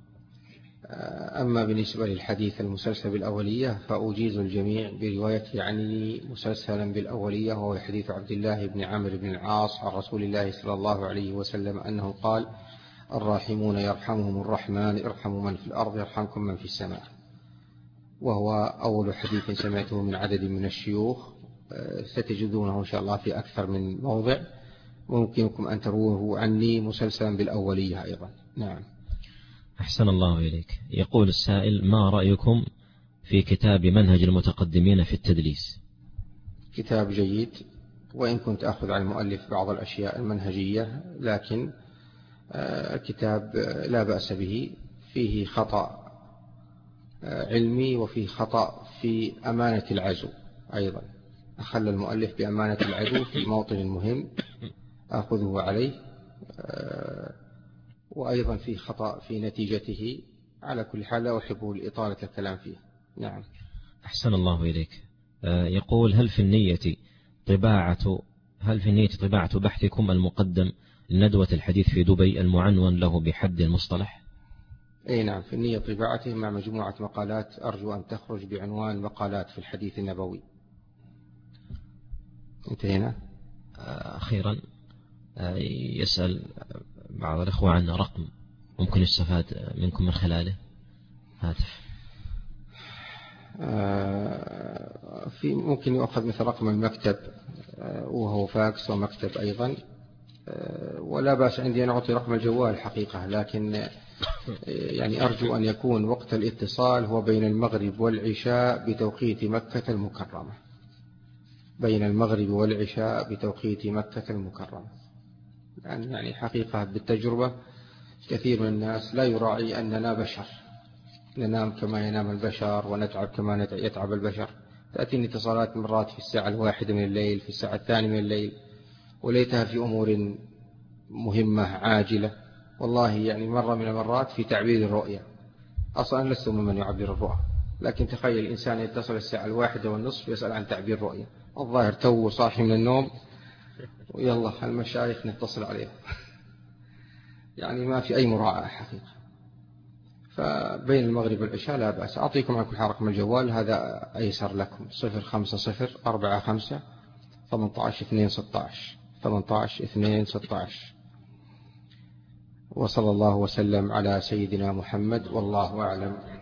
أما بالنسبة للحديث المسلسل بالأولية فأجيز الجميع برواية يعني مسلسلا بالأولية، وهو حديث عبد الله بن عمرو بن العاص عن رسول الله صلى الله عليه وسلم أنه قال الراحمون يرحمهم الرحمن ارحموا من في الأرض يرحمكم من في السماء. وهو أول حديث سمعته من عدد من الشيوخ، ستجدونه إن شاء الله في أكثر من موضع، وممكنكم أن تروه عني مسلسلا بالأولية أيضا. نعم. أحسن الله إليك. يقول السائل ما رأيكم في كتاب منهج المتقدمين في التدليس؟ كتاب جيد، وإن كنت أخذ عن المؤلف بعض الأشياء المنهجية، لكن الكتاب لا بأس به. فيه خطأ علمي وفيه خطأ في أمانة العزو أيضا، أخل المؤلف بأمانة العزو في الموطن المهم أخذه عليه، وأيضا في خطأ في نتيجته. على كل حال لا أحب لإطالة الكلام فيه. نعم. أحسن الله إليك. يقول هل في النية طباعة هل في نية طباعة بحثكم المقدم لندوة الحديث في دبي المعنون له بحد المصطلح؟ أي نعم، في النية طباعته مع مجموعة مقالات أرجو أن تخرج بعنوان مقالات في الحديث النبوي. انتهينا. أخيرا يسأل بعض الأخوة عن رقم ممكن يستفاد منكم من خلاله، هاتف. في ممكن يؤخذ مثل رقم المكتب وهو فاكس ومكتب أيضا، ولا بأس عندي أن أعطي رقم الجوال حقيقة، لكن يعني أرجو أن يكون وقت الاتصال هو بين المغرب والعشاء بتوقيت مكة المكرمة، بين المغرب والعشاء بتوقيت مكة المكرمة. يعني, يعني حقيقة بالتجربة كثير من الناس لا يراعي أننا بشر، ننام كما ينام البشر ونتعب كما يتعب البشر. تأتيني اتصالات مرات في الساعة الواحدة من الليل، في الساعة الثانية من الليل، وليتها في أمور مهمة عاجلة. والله يعني مرة من المرات في تعبير الرؤية، أصلا لست ممن يعبر الرؤى، لكن تخيل الإنسان يتصل الساعة الواحدة والنصف يسأل عن تعبير الرؤية، الظاهر تو صاحي من النوم ويلا المشايخ نتصل عليه. يعني ما في أي مراعاة حقيقة. فبين المغرب والعشاء لا بأس. أعطيكم على كل حال رقم الجوال، هذا أيسر لكم، صفر خمسة صفر أربعة خمسة ثمانية عشر اثنين ستة عشر ثمانية عشر اثنين ستة عشر. وصلى الله وسلم على سيدنا محمد، والله أعلم.